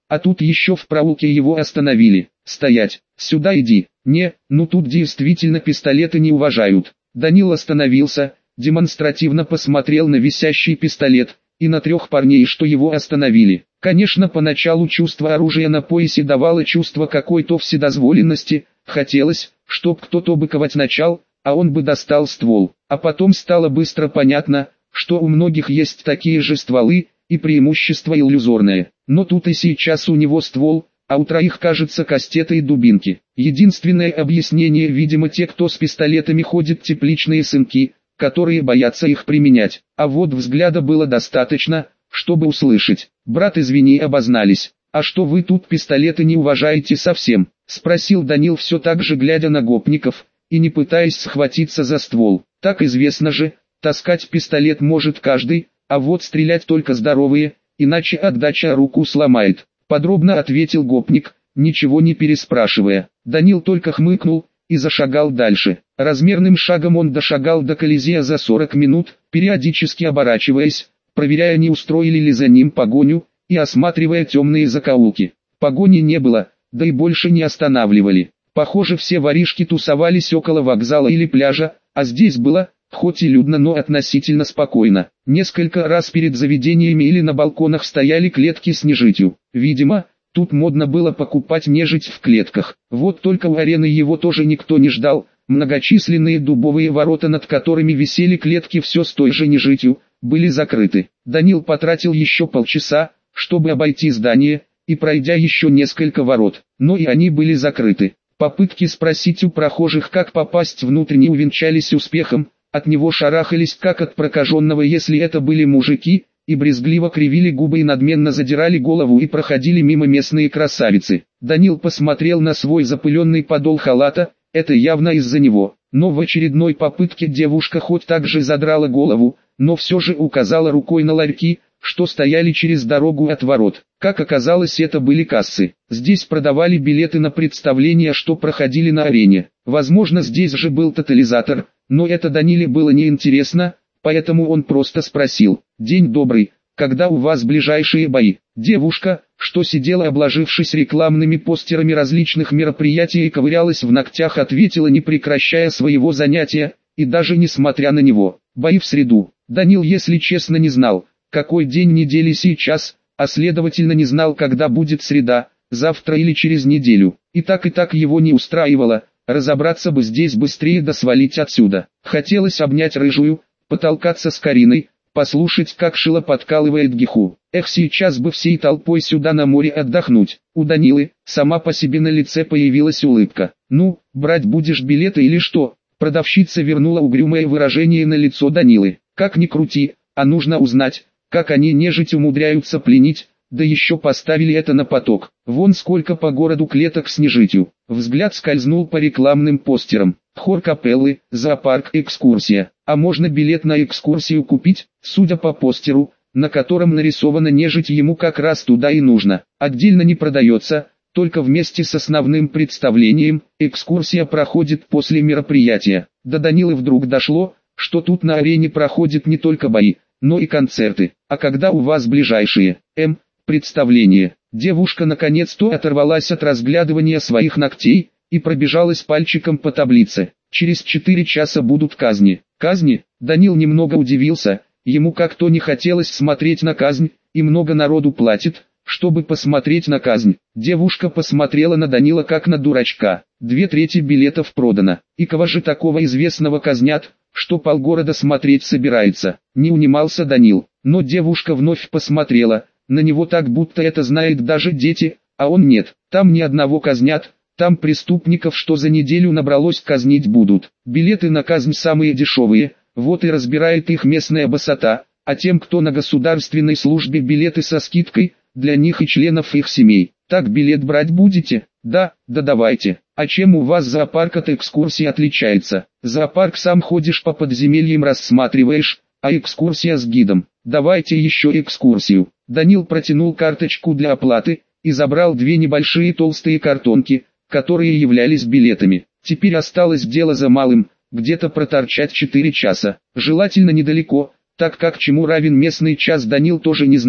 А тут еще в проулке его остановили. «Стоять! Сюда иди!» «Не, ну тут действительно пистолеты не уважают». Данил остановился, демонстративно посмотрел на висящий пистолет и на трех парней, что его остановили. Конечно, поначалу чувство оружия на поясе давало чувство какой-то вседозволенности, хотелось, чтоб кто-то быковать начал, а он бы достал ствол. А потом стало быстро понятно, что у многих есть такие же стволы, и преимущество иллюзорное. Но тут и сейчас у него ствол, а у троих, кажется, кастеты и дубинки. Единственное объяснение, видимо, те, кто с пистолетами ходит, тепличные сынки, которые боятся их применять. А вот взгляда было достаточно, чтобы услышать: «Брат, извини, обознались. А что вы тут пистолеты не уважаете совсем?» — спросил Данил, все так же глядя на гопников и не пытаясь схватиться за ствол. «Так известно же, таскать пистолет может каждый, а вот стрелять только здоровые, иначе отдача руку сломает», — подробно ответил гопник, ничего не переспрашивая. Данил только хмыкнул и зашагал дальше. Размерным шагом он дошагал до Колизея за сорок минут, периодически оборачиваясь, проверяя, не устроили ли за ним погоню, и осматривая темные закоулки. Погони не было, да и больше не останавливали. Похоже, все воришки тусовались около вокзала или пляжа, а здесь было, хоть и людно, но относительно спокойно. Несколько раз перед заведениями или на балконах стояли клетки с нежитью. Видимо, тут модно было покупать нежить в клетках. Вот только у арены его тоже никто не ждал. Многочисленные дубовые ворота, над которыми висели клетки все с той же нежитью, были закрыты. Данил потратил еще полчаса, чтобы обойти здание, и пройдя еще несколько ворот, но и они были закрыты. Попытки спросить у прохожих, как попасть внутрь, не увенчались успехом. От него шарахались как от прокаженного, если это были мужики, и брезгливо кривили губы и надменно задирали голову и проходили мимо местные красавицы. Данил посмотрел на свой запыленный подол халата, это явно из-за него. Но в очередной попытке девушка хоть так же задрала голову, но все же указала рукой на ларьки, что стояли через дорогу от ворот. Как оказалось, это были кассы. Здесь продавали билеты на представления, что проходили на арене. Возможно, здесь же был тотализатор, но это Даниле было неинтересно, поэтому он просто спросил: «День добрый, когда у вас ближайшие бои?» Девушка, что сидела, обложившись рекламными постерами различных мероприятий и ковырялась в ногтях, ответила, не прекращая своего занятия, и даже несмотря на него: «Бои в среду». Данил, если честно, не знал, какой день недели сейчас, а следовательно не знал, когда будет среда, завтра или через неделю. И так и так его не устраивало, разобраться бы здесь быстрее да свалить отсюда. Хотелось обнять рыжую, потолкаться с Кариной, послушать, как Шила подкалывает Гиху. Эх, сейчас бы всей толпой сюда на море отдохнуть. У Данилы сама по себе на лице появилась улыбка. «Ну, брать будешь билеты или что?» Продавщица вернула угрюмое выражение на лицо Данилы. «Как ни крути, а нужно узнать, как они нежить умудряются пленить, да еще поставили это на поток. Вон сколько по городу клеток с нежитью». Взгляд скользнул по рекламным постерам. Хор капеллы, зоопарк, экскурсия. А можно билет на экскурсию купить? Судя по постеру, на котором нарисована нежить, ему как раз туда и нужно. Отдельно не продается, только вместе с основным представлением. Экскурсия проходит после мероприятия. До Данилы вдруг дошло, что тут на арене проходят не только бои, но и концерты. А когда у вас ближайшие, эм, представления? Девушка наконец-то оторвалась от разглядывания своих ногтей и пробежалась пальчиком по таблице. Через четыре часа будут казни. Казни? Данил немного удивился, ему как-то не хотелось смотреть на казнь, и много народу платит, чтобы посмотреть на казнь. Девушка посмотрела на Данила как на дурачка. Две трети билетов продано. И кого же такого известного казнят, что полгорода смотреть собирается? Не унимался Данил, но девушка вновь посмотрела на него так, будто это знает даже дети, а он нет. Там ни одного казнят, там преступников, что за неделю набралось, казнить будут. Билеты на казнь самые дешевые, вот и разбирает их местная босота, а тем, кто на государственной службе, билеты со скидкой, для них и членов их семей. Так билет брать будете? Да, да давайте. А чем у вас зоопарк от экскурсии отличается? Зоопарк сам ходишь по подземельям, рассматриваешь, а экскурсия с гидом. Давайте еще экскурсию. Данил протянул карточку для оплаты и забрал две небольшие толстые картонки, которые являлись билетами. Теперь осталось дело за малым, где-то проторчать четыре часа. Желательно недалеко, так как чему равен местный час, Данил тоже не знал.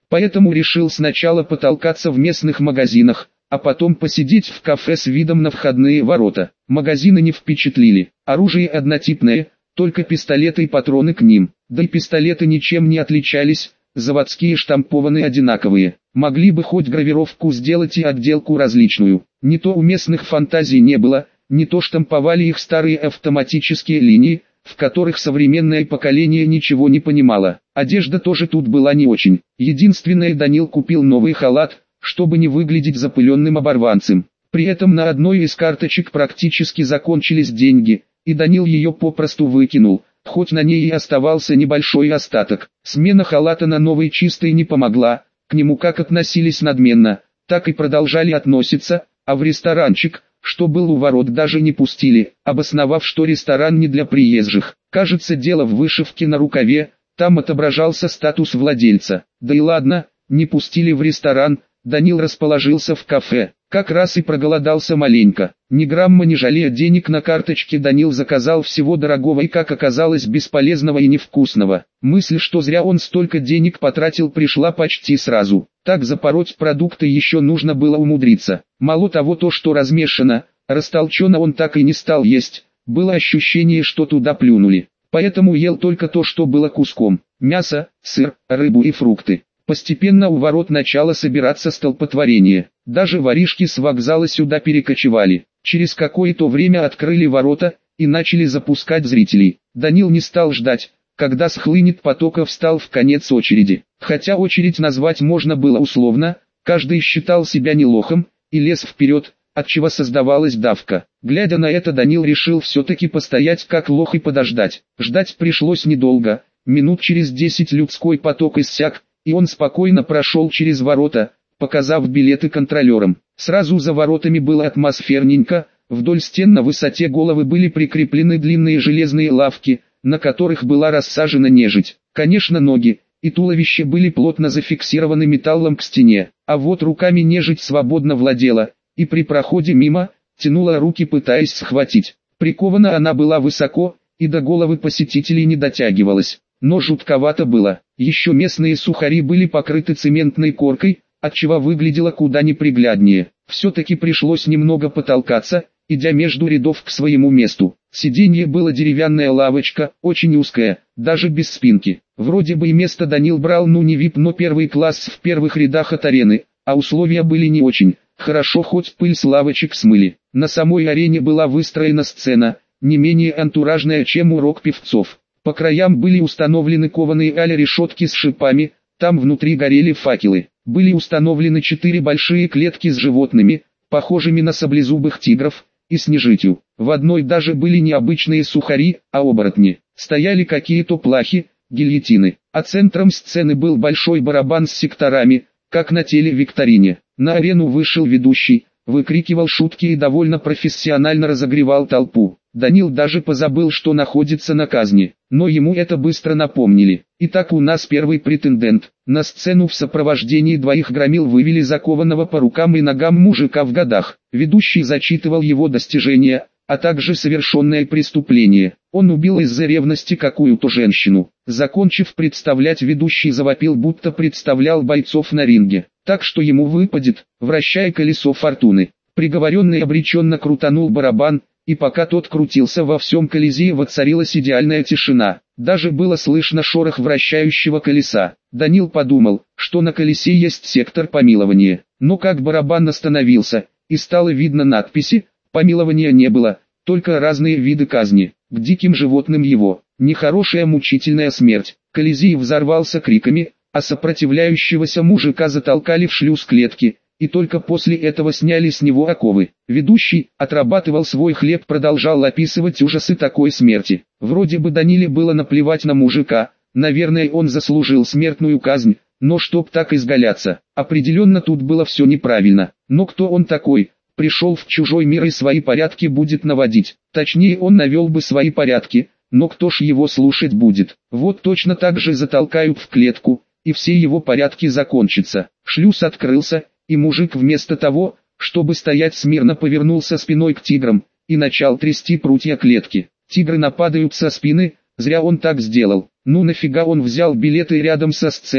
Поэтому решил сначала потолкаться в местных магазинах, а потом посидеть в кафе с видом на входные ворота. Магазины не впечатлили, оружие однотипное, только пистолеты и патроны к ним, да и пистолеты ничем не отличались, заводские штампованные одинаковые. Могли бы хоть гравировку сделать и отделку различную. Не то у местных фантазий не было, не то штамповали их старые автоматические линии, в которых современное поколение ничего не понимало. Одежда тоже тут была не очень. Единственное, Данил купил новый халат, чтобы не выглядеть запыленным оборванцем. При этом на одной из карточек практически закончились деньги, и Данил ее попросту выкинул, хоть на ней и оставался небольшой остаток. Смена халата на новый чистый не помогла, к нему как относились надменно, так и продолжали относиться, а в ресторанчик, что был у ворот, даже не пустили, обосновав, что ресторан не для приезжих. Кажется, дело в вышивке на рукаве, там отображался статус владельца. Да и ладно, не пустили в ресторан, Данил расположился в кафе, как раз и проголодался маленько. Ни грамма не жалея денег на карточке, Данил заказал всего дорогого и, как оказалось, бесполезного и невкусного. Мысль, что зря он столько денег потратил, пришла почти сразу. Так запороть продукты еще нужно было умудриться. Мало того, то, что размешано, растолчено, он так и не стал есть. Было ощущение, что туда плюнули. Поэтому ел только то, что было куском: мясо, сыр, рыбу и фрукты. Постепенно у ворот начало собираться столпотворение. Даже воришки с вокзала сюда перекочевали. Через какое-то время открыли ворота и начали запускать зрителей. Данил не стал ждать, когда схлынет поток, встал в конец очереди. Хотя очередь назвать можно было условно, каждый считал себя не лохом и лез вперед, отчего создавалась давка. Глядя на это, Данил решил все-таки постоять как лох и подождать. Ждать пришлось недолго, минут через десять людской поток иссяк, и он спокойно прошел через ворота, показав билеты контролерам. Сразу за воротами было атмосферненько, вдоль стен на высоте головы были прикреплены длинные железные лавки, на которых была рассажена нежить. Конечно, ноги и туловище были плотно зафиксированы металлом к стене, а вот руками нежить свободно владела, и при проходе мимо, тянула руки, пытаясь схватить. Прикована она была высоко, и до головы посетителей не дотягивалась. Но жутковато было. Еще местные сухари были покрыты цементной коркой, отчего выглядело куда непригляднее. Все-таки пришлось немного потолкаться, идя между рядов к своему месту. Сиденье было деревянная лавочка, очень узкая, даже без спинки. Вроде бы и место Данил брал, ну не вип, но первый класс в первых рядах от арены, а условия были не очень. Хорошо, хоть пыль с лавочек смыли. На самой арене была выстроена сцена, не менее антуражная, чем у рок-певцов. По краям были установлены кованые а-ля решетки с шипами, там внутри горели факелы. Были установлены четыре большие клетки с животными, похожими на саблезубых тигров, и с нежитью. В одной даже были не обычные сухари, а оборотни. Стояли какие-то плахи, гильотины, а центром сцены был большой барабан с секторами, как на телевикторине. На арену вышел ведущий, выкрикивал шутки и довольно профессионально разогревал толпу. Данил даже позабыл, что находится на казни, но ему это быстро напомнили. Итак, у нас первый претендент. На сцену в сопровождении двоих громил вывели закованного по рукам и ногам мужика в годах. Ведущий зачитывал его достижения, а также совершенное преступление. Он убил из-за ревности какую-то женщину. Закончив представлять, ведущий завопил, будто представлял бойцов на ринге. Так что ему выпадет, вращая колесо фортуны. Приговоренный обреченно крутанул барабан, и пока тот крутился, во всем Колизее воцарилась идеальная тишина. Даже было слышно шорох вращающего колеса. Данил подумал, что на колесе есть сектор помилования. Но как барабан остановился, и стало видно надписи, помилования не было, только разные виды казни. К диким животным его, нехорошая мучительная смерть. Колизей взорвался криками, а сопротивляющегося мужика затолкали в шлюз клетки, и только после этого сняли с него оковы. Ведущий отрабатывал свой хлеб, продолжал описывать ужасы такой смерти. Вроде бы Даниле было наплевать на мужика, наверное, он заслужил смертную казнь, но чтоб так изгаляться, определенно тут было все неправильно. Но кто он такой? Пришел в чужой мир и свои порядки будет наводить. Точнее, он навел бы свои порядки, но кто ж его слушать будет? Вот точно так же затолкают в клетку, и все его порядки закончатся. Шлюз открылся, и мужик вместо того, чтобы стоять смирно, повернулся спиной к тиграм и начал трясти прутья клетки. Тигры нападают со спины, зря он так сделал. Ну нафига он взял билеты рядом со сценой,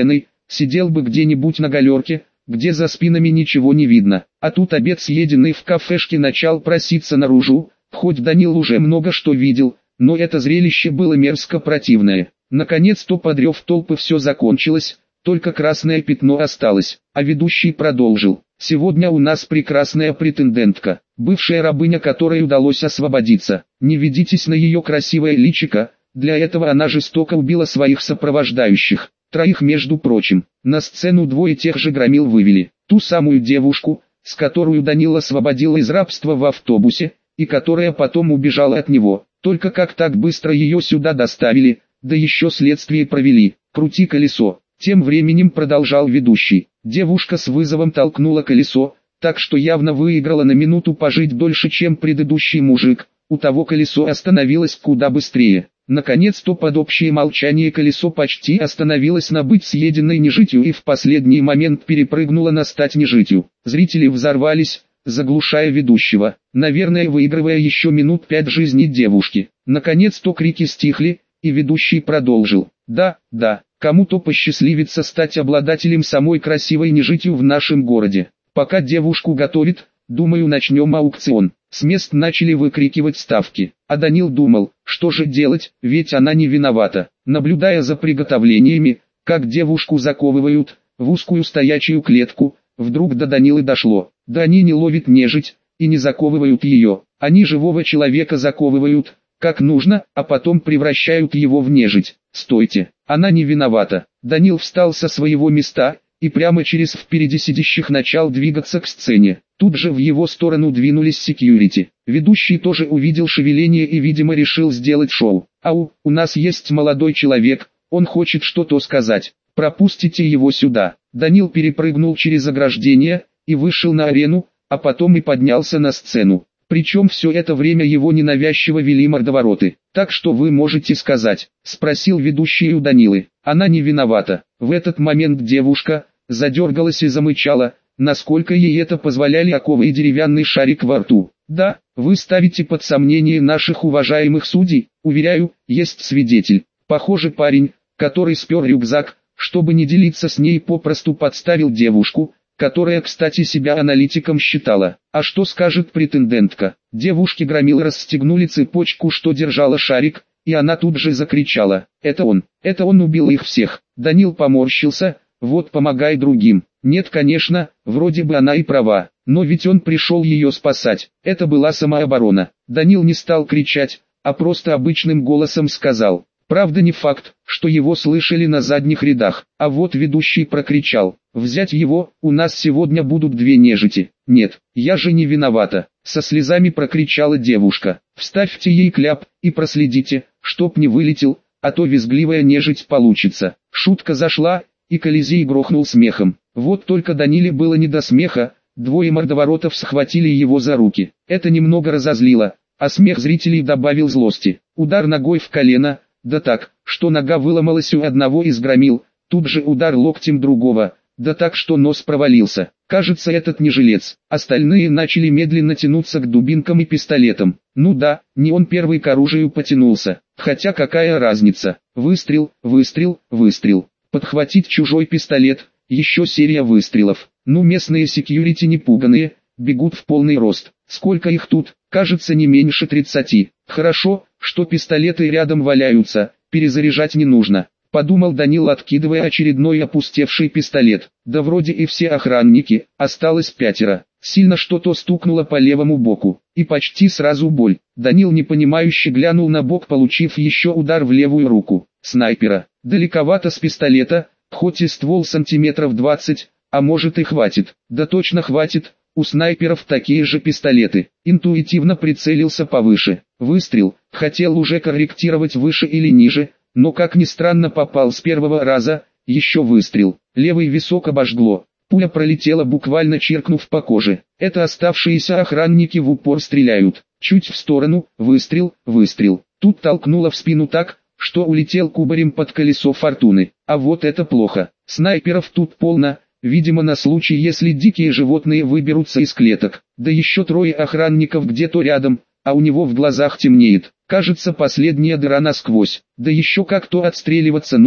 сидел бы где-нибудь на галерке, где за спинами ничего не видно. А тут обед, съеденный в кафешке, начал проситься наружу, хоть Данил уже много что видел, но это зрелище было мерзко противное. Наконец-то подрев толпы все закончилось, только красное пятно осталось, а ведущий продолжил. Сегодня у нас прекрасная претендентка, бывшая рабыня, которой удалось освободиться. Не ведитесь на ее красивое личико, для этого она жестоко убила своих сопровождающих. Троих, между прочим. На сцену двое тех же громил вывели. Ту самую девушку, с которую Данил освободил из рабства в автобусе, и которая потом убежала от него. Только как так быстро ее сюда доставили, да еще следствие провели. Крути колесо. Тем временем продолжал ведущий. Девушка с вызовом толкнула колесо, так что явно выиграла на минуту пожить дольше, чем предыдущий мужик. У того колесо остановилось куда быстрее. Наконец-то под общее молчание колесо почти остановилось на быть съеденной нежитью и в последний момент перепрыгнуло на стать нежитью. Зрители взорвались, заглушая ведущего, наверное, выигрывая еще минут пять жизни девушки. Наконец-то крики стихли, и ведущий продолжил. Да, да, кому-то посчастливится стать обладателем самой красивой нежитью в нашем городе. Пока девушку готовит, думаю, начнем аукцион. С мест начали выкрикивать ставки, а Данил думал, что же делать, ведь она не виновата. Наблюдая за приготовлениями, как девушку заковывают в узкую стоячую клетку, вдруг до Данилы дошло. Да они не ловят нежить и не заковывают ее, они живого человека заковывают, как нужно, а потом превращают его в нежить. Стойте, она не виновата. Данил встал со своего места и прямо через впереди сидящих начал двигаться к сцене. Тут же в его сторону двинулись секьюрити. Ведущий тоже увидел шевеление и, видимо, решил сделать шоу. «Ау, у нас есть молодой человек, он хочет что-то сказать. Пропустите его сюда». Данил перепрыгнул через ограждение и вышел на арену, а потом и поднялся на сцену. Причем все это время его ненавязчиво вели мордовороты. «Так что вы можете сказать?» – спросил ведущий у Данилы. «Она не виновата». В этот момент девушка задергалась и замычала, насколько ей это позволяли оковы и деревянный шарик во рту. «Да, вы ставите под сомнение наших уважаемых судей, уверяю, есть свидетель». Похоже, парень, который спер рюкзак, чтобы не делиться с ней, попросту подставил девушку, которая, кстати, себя аналитиком считала. А что скажет претендентка? Девушки громил расстегнули цепочку, что держала шарик, и она тут же закричала: «Это он, это он убил их всех». Данил поморщился: «Вот помогай другим». Нет, конечно, вроде бы она и права, но ведь он пришел ее спасать. Это была самооборона. Данил не стал кричать, а просто обычным голосом сказал. Правда, не факт, что его слышали на задних рядах. А вот ведущий прокричал: «Взять его, у нас сегодня будут две нежити». «Нет, я же не виновата», — со слезами прокричала девушка. «Вставьте ей кляп и проследите, чтоб не вылетел, а то визгливая нежить получится». Шутка зашла, и Колизей грохнул смехом. Вот только Даниле было не до смеха, двое мордоворотов схватили его за руки. Это немного разозлило, а смех зрителей добавил злости. Удар ногой в колено, да так, что нога выломалась у одного из громил, тут же удар локтем другого, да так, что нос провалился. Кажется, этот не жилец. Остальные начали медленно тянуться к дубинкам и пистолетам. Ну да, не он первый к оружию потянулся. Хотя какая разница? Выстрел, выстрел, выстрел. Подхватить чужой пистолет, еще серия выстрелов. Ну, местные секьюрити не пуганые, бегут в полный рост. Сколько их тут? Кажется, не меньше тридцати. Хорошо, что пистолеты рядом валяются, перезаряжать не нужно. Подумал Данил, откидывая очередной опустевший пистолет. Да вроде и все охранники, осталось пятеро. Сильно что-то стукнуло по левому боку, и почти сразу боль. Данил непонимающе глянул на бок, получив еще удар в левую руку. Снайпера. Далековато с пистолета, хоть и ствол сантиметров двадцать, а может и хватит. Да точно хватит, у снайперов такие же пистолеты. Интуитивно прицелился повыше. Выстрел, хотел уже корректировать выше или ниже, но как ни странно попал с первого раза. Еще выстрел. Левый висок обожгло. Пуля пролетела, буквально чиркнув по коже. Это оставшиеся охранники в упор стреляют. Чуть в сторону, выстрел, выстрел. Тут толкнуло в спину так, что улетел кубарем под колесо фортуны. А вот это плохо. Снайперов тут полно, видимо на случай, если дикие животные выберутся из клеток. Да еще трое охранников где-то рядом, а у него в глазах темнеет. Кажется, последняя дыра насквозь. Да еще как-то отстреливаться нужно,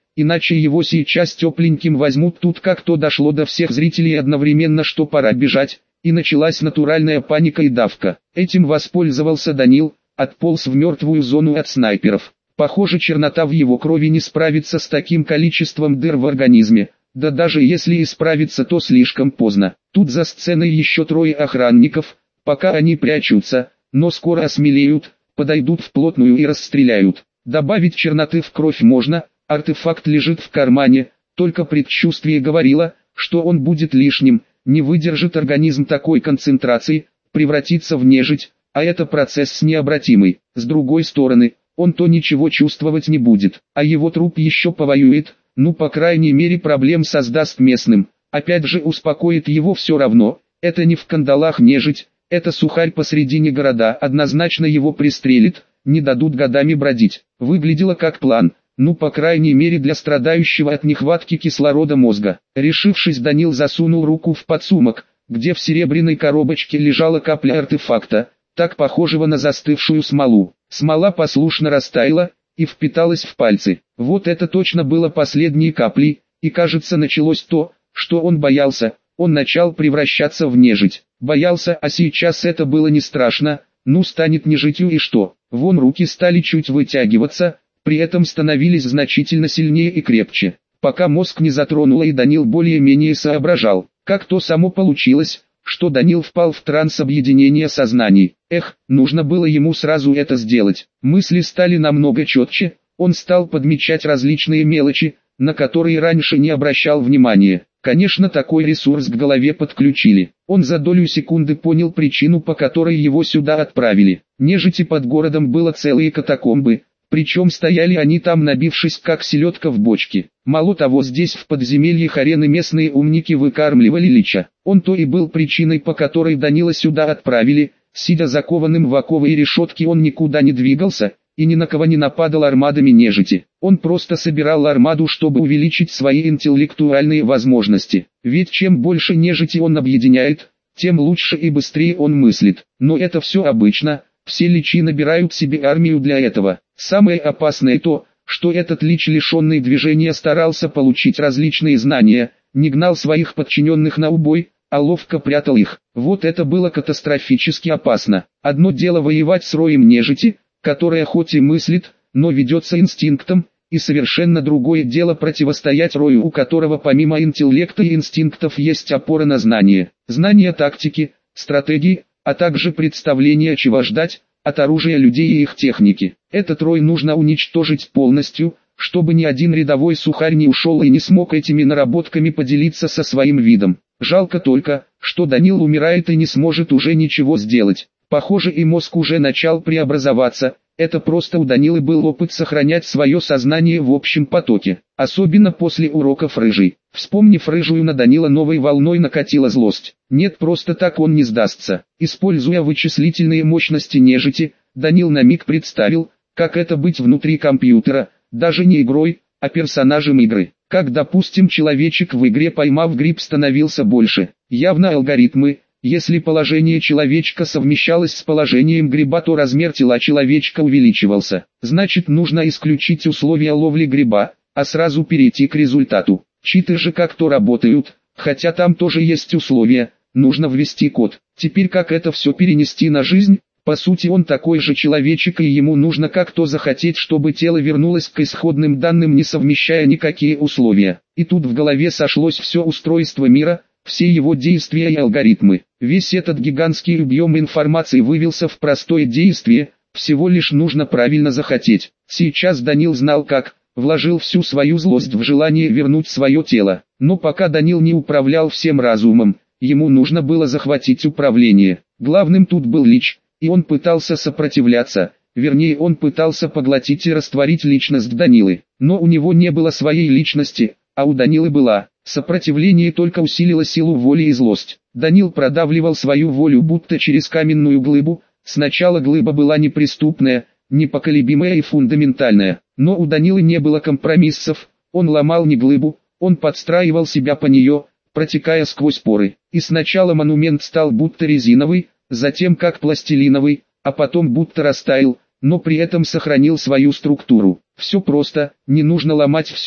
иначе его сейчас тепленьким возьмут. Тут как-то дошло до всех зрителей одновременно, что пора бежать, и началась натуральная паника и давка. Этим воспользовался Данил, отполз в мертвую зону от снайперов. Похоже, чернота в его крови не справится с таким количеством дыр в организме, да даже если и справится, то слишком поздно. Тут за сценой еще трое охранников, пока они прячутся, но скоро осмелеют, подойдут вплотную и расстреляют. Добавить черноты в кровь можно, артефакт лежит в кармане, только предчувствие говорило, что он будет лишним, не выдержит организм такой концентрации, превратится в нежить, а это процесс необратимый. С другой стороны, он то ничего чувствовать не будет, а его труп еще повоюет, ну по крайней мере проблем создаст местным, опять же успокоит его все равно, это не в кандалах нежить, это сухарь посредине города, однозначно его пристрелит, не дадут годами бродить. Выглядело как план, ну по крайней мере для страдающего от нехватки кислорода мозга. Решившись, Данил засунул руку в подсумок, где в серебряной коробочке лежала капля артефакта, так похожего на застывшую смолу. Смола послушно растаяла и впиталась в пальцы. Вот это точно было последней каплей, и кажется началось то, что он боялся, он начал превращаться в нежить. Боялся, а сейчас это было не страшно, ну станет нежитью и что? Вон руки стали чуть вытягиваться, при этом становились значительно сильнее и крепче. Пока мозг не затронуло и Данил более-менее соображал, как то само получилось, что Данил впал в транс объединения сознаний. Эх, нужно было ему сразу это сделать. Мысли стали намного четче, он стал подмечать различные мелочи, на которые раньше не обращал внимания. Конечно, такой ресурс к голове подключили. Он за долю секунды понял причину, по которой его сюда отправили. Нежити под городом было целые катакомбы, причем стояли они там, набившись как селедка в бочке. Мало того, здесь в подземельях арены местные умники выкармливали лича. Он то и был причиной, по которой Данила сюда отправили. Сидя закованным в оковы и решетки, он никуда не двигался и ни на кого не нападал армадами нежити. Он просто собирал армаду, чтобы увеличить свои интеллектуальные возможности. Ведь чем больше нежити он объединяет, тем лучше и быстрее он мыслит. Но это все обычно, все личи набирают себе армию для этого. Самое опасное то, что этот лич, лишенный движения, старался получить различные знания, не гнал своих подчиненных на убой, а ловко прятал их. Вот это было катастрофически опасно. Одно дело воевать с роем нежити, которая хоть и мыслит, но ведется инстинктом, и совершенно другое дело противостоять рою, у которого помимо интеллекта и инстинктов есть опора на знания. Знания тактики, стратегии, а также представление, чего ждать от оружия людей и их техники. Этот рой нужно уничтожить полностью, чтобы ни один рядовой сухарь не ушел и не смог этими наработками поделиться со своим видом. Жалко только, что Данил умирает и не сможет уже ничего сделать. Похоже, и мозг уже начал преобразоваться. Это просто у Данилы был опыт сохранять свое сознание в общем потоке. Особенно после уроков рыжей. Вспомнив рыжую, на Данила новой волной накатила злость. Нет, просто так он не сдастся. Используя вычислительные мощности нежити, Данил на миг представил, как это быть внутри компьютера, даже не игрой, а персонажем игры. Как, допустим, человечек в игре, поймав гриб, становился больше. Явно алгоритмы. Если положение человечка совмещалось с положением гриба, то размер тела человечка увеличивался. Значит, нужно исключить условия ловли гриба, а сразу перейти к результату. Читы же как-то работают, хотя там тоже есть условия, нужно ввести код. Теперь как это все перенести на жизнь? По сути, он такой же человечек, и ему нужно как-то захотеть, чтобы тело вернулось к исходным данным, не совмещая никакие условия. И тут в голове сошлось все устройство мира, все его действия и алгоритмы. Весь этот гигантский объем информации вывелся в простое действие, всего лишь нужно правильно захотеть. Сейчас Данил знал как, вложил всю свою злость в желание вернуть свое тело. Но пока Данил не управлял всем разумом, ему нужно было захватить управление. Главным тут был лич, и он пытался сопротивляться, вернее он пытался поглотить и растворить личность Данилы. Но у него не было своей личности, а у Данилы была. Сопротивление только усилило силу воли и злость. Данил продавливал свою волю будто через каменную глыбу. Сначала глыба была неприступная, непоколебимая и фундаментальная. Но у Данилы не было компромиссов, он ломал не глыбу, он подстраивал себя по нее, протекая сквозь поры. И сначала монумент стал будто резиновый, затем как пластилиновый, а потом будто растаял, но при этом сохранил свою структуру. Все просто, не нужно ломать все.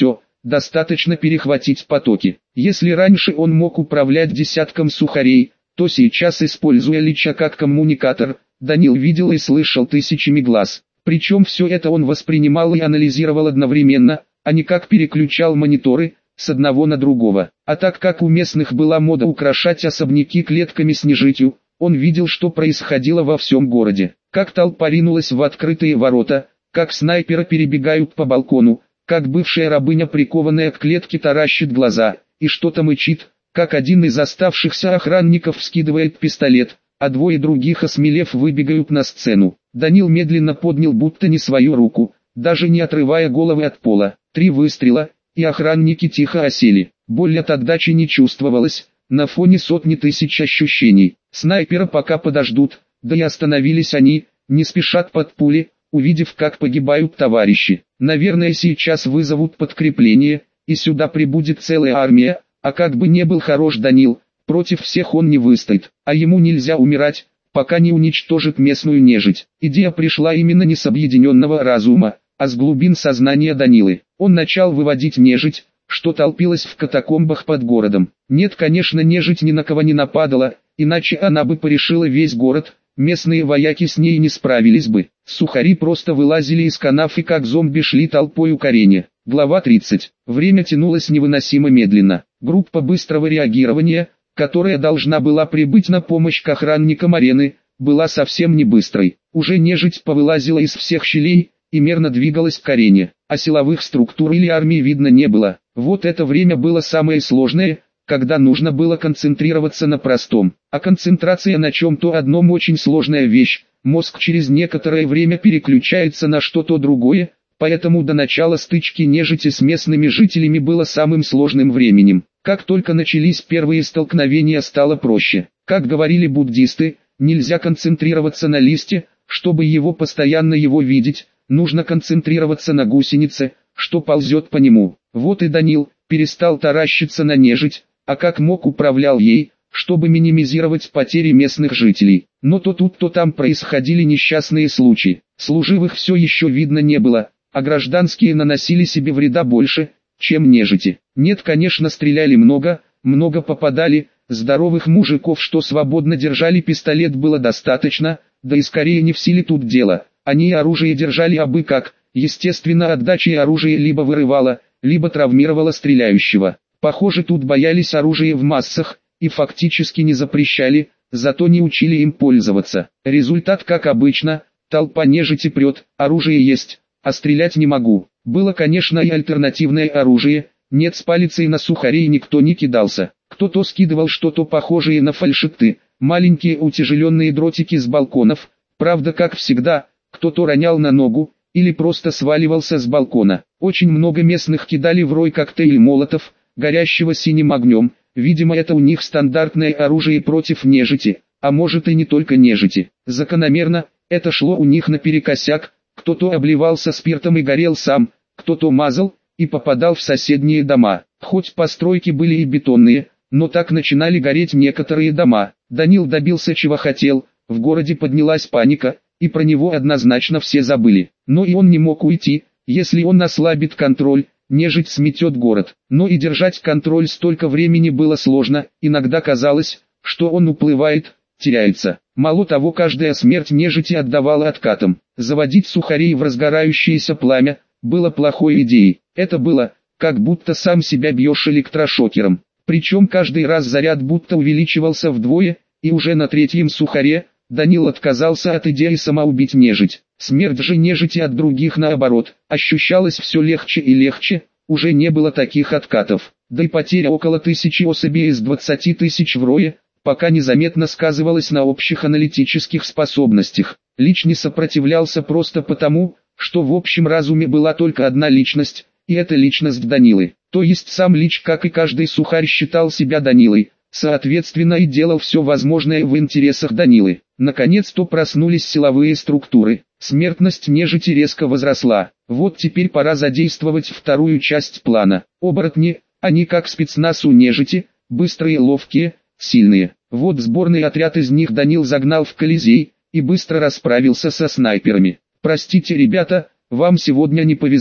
достаточно перехватить потоки. Если раньше он мог управлять десятком сухарей, то сейчас, используя Лича как коммуникатор, Данил видел и слышал тысячами глаз. Причем все это он воспринимал и анализировал одновременно, а не как переключал мониторы с одного на другого. А так как у местных была мода украшать особняки клетками с нежитью, он видел, что происходило во всем городе. Как толпа ринулась в открытые ворота, как снайперы перебегают по балкону, как бывшая рабыня, прикованная к клетке, таращит глаза и что-то мычит, как один из оставшихся охранников вскидывает пистолет, а двое других, осмелев, выбегают на сцену. Данил медленно поднял будто не свою руку, даже не отрывая головы от пола. Три выстрела, и охранники тихо осели. Боль от отдачи не чувствовалась, на фоне сотни тысяч ощущений. Снайпера пока подождут, да и остановились они, не спешат под пули, увидев, как погибают товарищи. Наверное, сейчас вызовут подкрепление, и сюда прибудет целая армия, а как бы не был хорош Данил, против всех он не выстоит, а ему нельзя умирать, пока не уничтожит местную нежить. Идея пришла именно не с объединенного разума, а с глубин сознания Данилы. Он начал выводить нежить, что толпилась в катакомбах под городом. Нет, конечно, нежить ни на кого не нападала, иначе она бы порешила весь город, местные вояки с ней не справились бы. Сухари просто вылазили из канав и как зомби шли толпой укорения. Глава тридцать. Время тянулось невыносимо медленно. Группа быстрого реагирования, которая должна была прибыть на помощь к охранникам арены, была совсем не быстрой. Уже нежить повылазила из всех щелей и мерно двигалась к арене, а силовых структур или армии видно не было. Вот это время было самое сложное, когда нужно было концентрироваться на простом. А концентрация на чем-то одном очень сложная вещь. Мозг через некоторое время переключается на что-то другое, поэтому до начала стычки нежити с местными жителями было самым сложным временем. Как только начались первые столкновения, стало проще. Как говорили буддисты, нельзя концентрироваться на листе, чтобы его постоянно его видеть, нужно концентрироваться на гусенице, что ползет по нему. Вот и Данил перестал таращиться на нежить, а как мог управлял ей, чтобы минимизировать потери местных жителей. Но то тут, то там происходили несчастные случаи. Служивых все еще видно не было, а гражданские наносили себе вреда больше, чем нежити. Нет, конечно, стреляли много, много попадали, здоровых мужиков, что свободно держали пистолет, было достаточно, да и скорее не в силе тут дело. Они оружие держали абы как, естественно, отдачей оружия либо вырывало, либо травмировало стреляющего. Похоже, тут боялись оружия в массах, и фактически не запрещали, зато не учили им пользоваться. Результат как обычно, толпа нежити прет, оружие есть, а стрелять не могу. Было, конечно, и альтернативное оружие, нет, с палицей на сухарей никто не кидался. Кто-то скидывал что-то похожее на фальшиты, маленькие утяжеленные дротики с балконов, правда, как всегда, кто-то ронял на ногу, или просто сваливался с балкона. Очень много местных кидали в рой коктейль молотов, горящего синим огнем, видимо, это у них стандартное оружие против нежити, а может и не только нежити. Закономерно, это шло у них наперекосяк, кто-то обливался спиртом и горел сам, кто-то мазал и попадал в соседние дома. Хоть постройки были и бетонные, но так начинали гореть некоторые дома. Данил добился чего хотел, в городе поднялась паника, и про него однозначно все забыли. Но и он не мог уйти, если он ослабит контроль, нежить сметет город. Но и держать контроль столько времени было сложно, иногда казалось, что он уплывает, теряется. Мало того, каждая смерть нежити отдавала откатом. Заводить сухарей в разгорающееся пламя было плохой идеей. Это было, как будто сам себя бьешь электрошокером. Причем каждый раз заряд будто увеличивался вдвое, и уже на третьем сухаре Данил отказался от идеи самоубить нежить. Смерть же нежити от других, наоборот, ощущалась все легче и легче, уже не было таких откатов. Да и потеря около тысячи особей из двадцати тысяч в рое, пока незаметно сказывалась на общих аналитических способностях. Лич не сопротивлялся просто потому, что в общем разуме была только одна личность, и это личность Данилы. То есть сам Лич, как и каждый сухарь, считал себя Данилой, соответственно и делал все возможное в интересах Данилы. Наконец-то проснулись силовые структуры. Смертность нежити резко возросла. Вот теперь пора задействовать вторую часть плана. Оборотни, они как спецназ у нежити, быстрые, ловкие, сильные. Вот сборный отряд из них Данил загнал в Колизей и быстро расправился со снайперами. «Простите, ребята, вам сегодня не повезло»,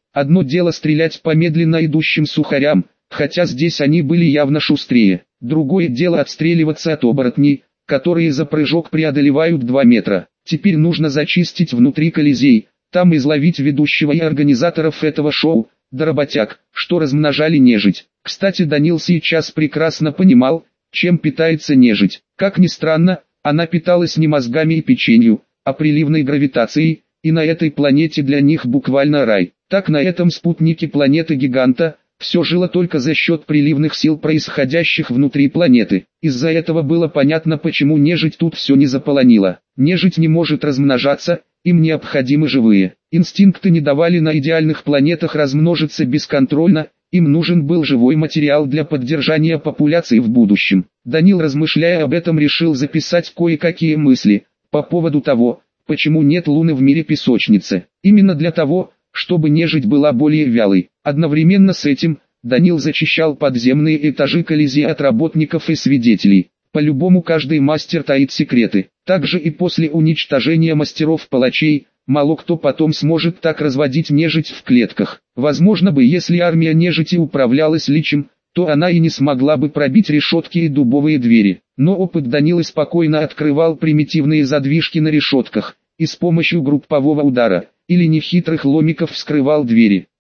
Одно дело стрелять по медленно идущим сухарям, хотя здесь они были явно шустрее. Другое дело отстреливаться от оборотней, которые за прыжок преодолевают два метра. Теперь нужно зачистить внутри Колизей, там изловить ведущего и организаторов этого шоу, да работяг, что размножали нежить. Кстати, Данил сейчас прекрасно понимал, чем питается нежить. Как ни странно, она питалась не мозгами и печенью, а приливной гравитацией, и на этой планете для них буквально рай. Так на этом спутнике планеты-гиганта, все жило только за счет приливных сил, происходящих внутри планеты. Из-за этого было понятно, почему нежить тут все не заполонила. Нежить не может размножаться, им необходимы живые. Инстинкты не давали на идеальных планетах размножиться бесконтрольно, им нужен был живой материал для поддержания популяции в будущем. Данил, размышляя об этом, решил записать кое-какие мысли по поводу того, почему нет Луны в мире песочницы. Именно для того, чтобы нежить была более вялой. Одновременно с этим, Данил зачищал подземные этажи Колизея от работников и свидетелей. По-любому каждый мастер таит секреты. Также и после уничтожения мастеров-палачей, мало кто потом сможет так разводить нежить в клетках. Возможно бы, если армия нежити управлялась личем, то она и не смогла бы пробить решетки и дубовые двери. Но опыт Данилы спокойно открывал примитивные задвижки на решетках, и с помощью группового удара, или нехитрых ломиков вскрывал двери.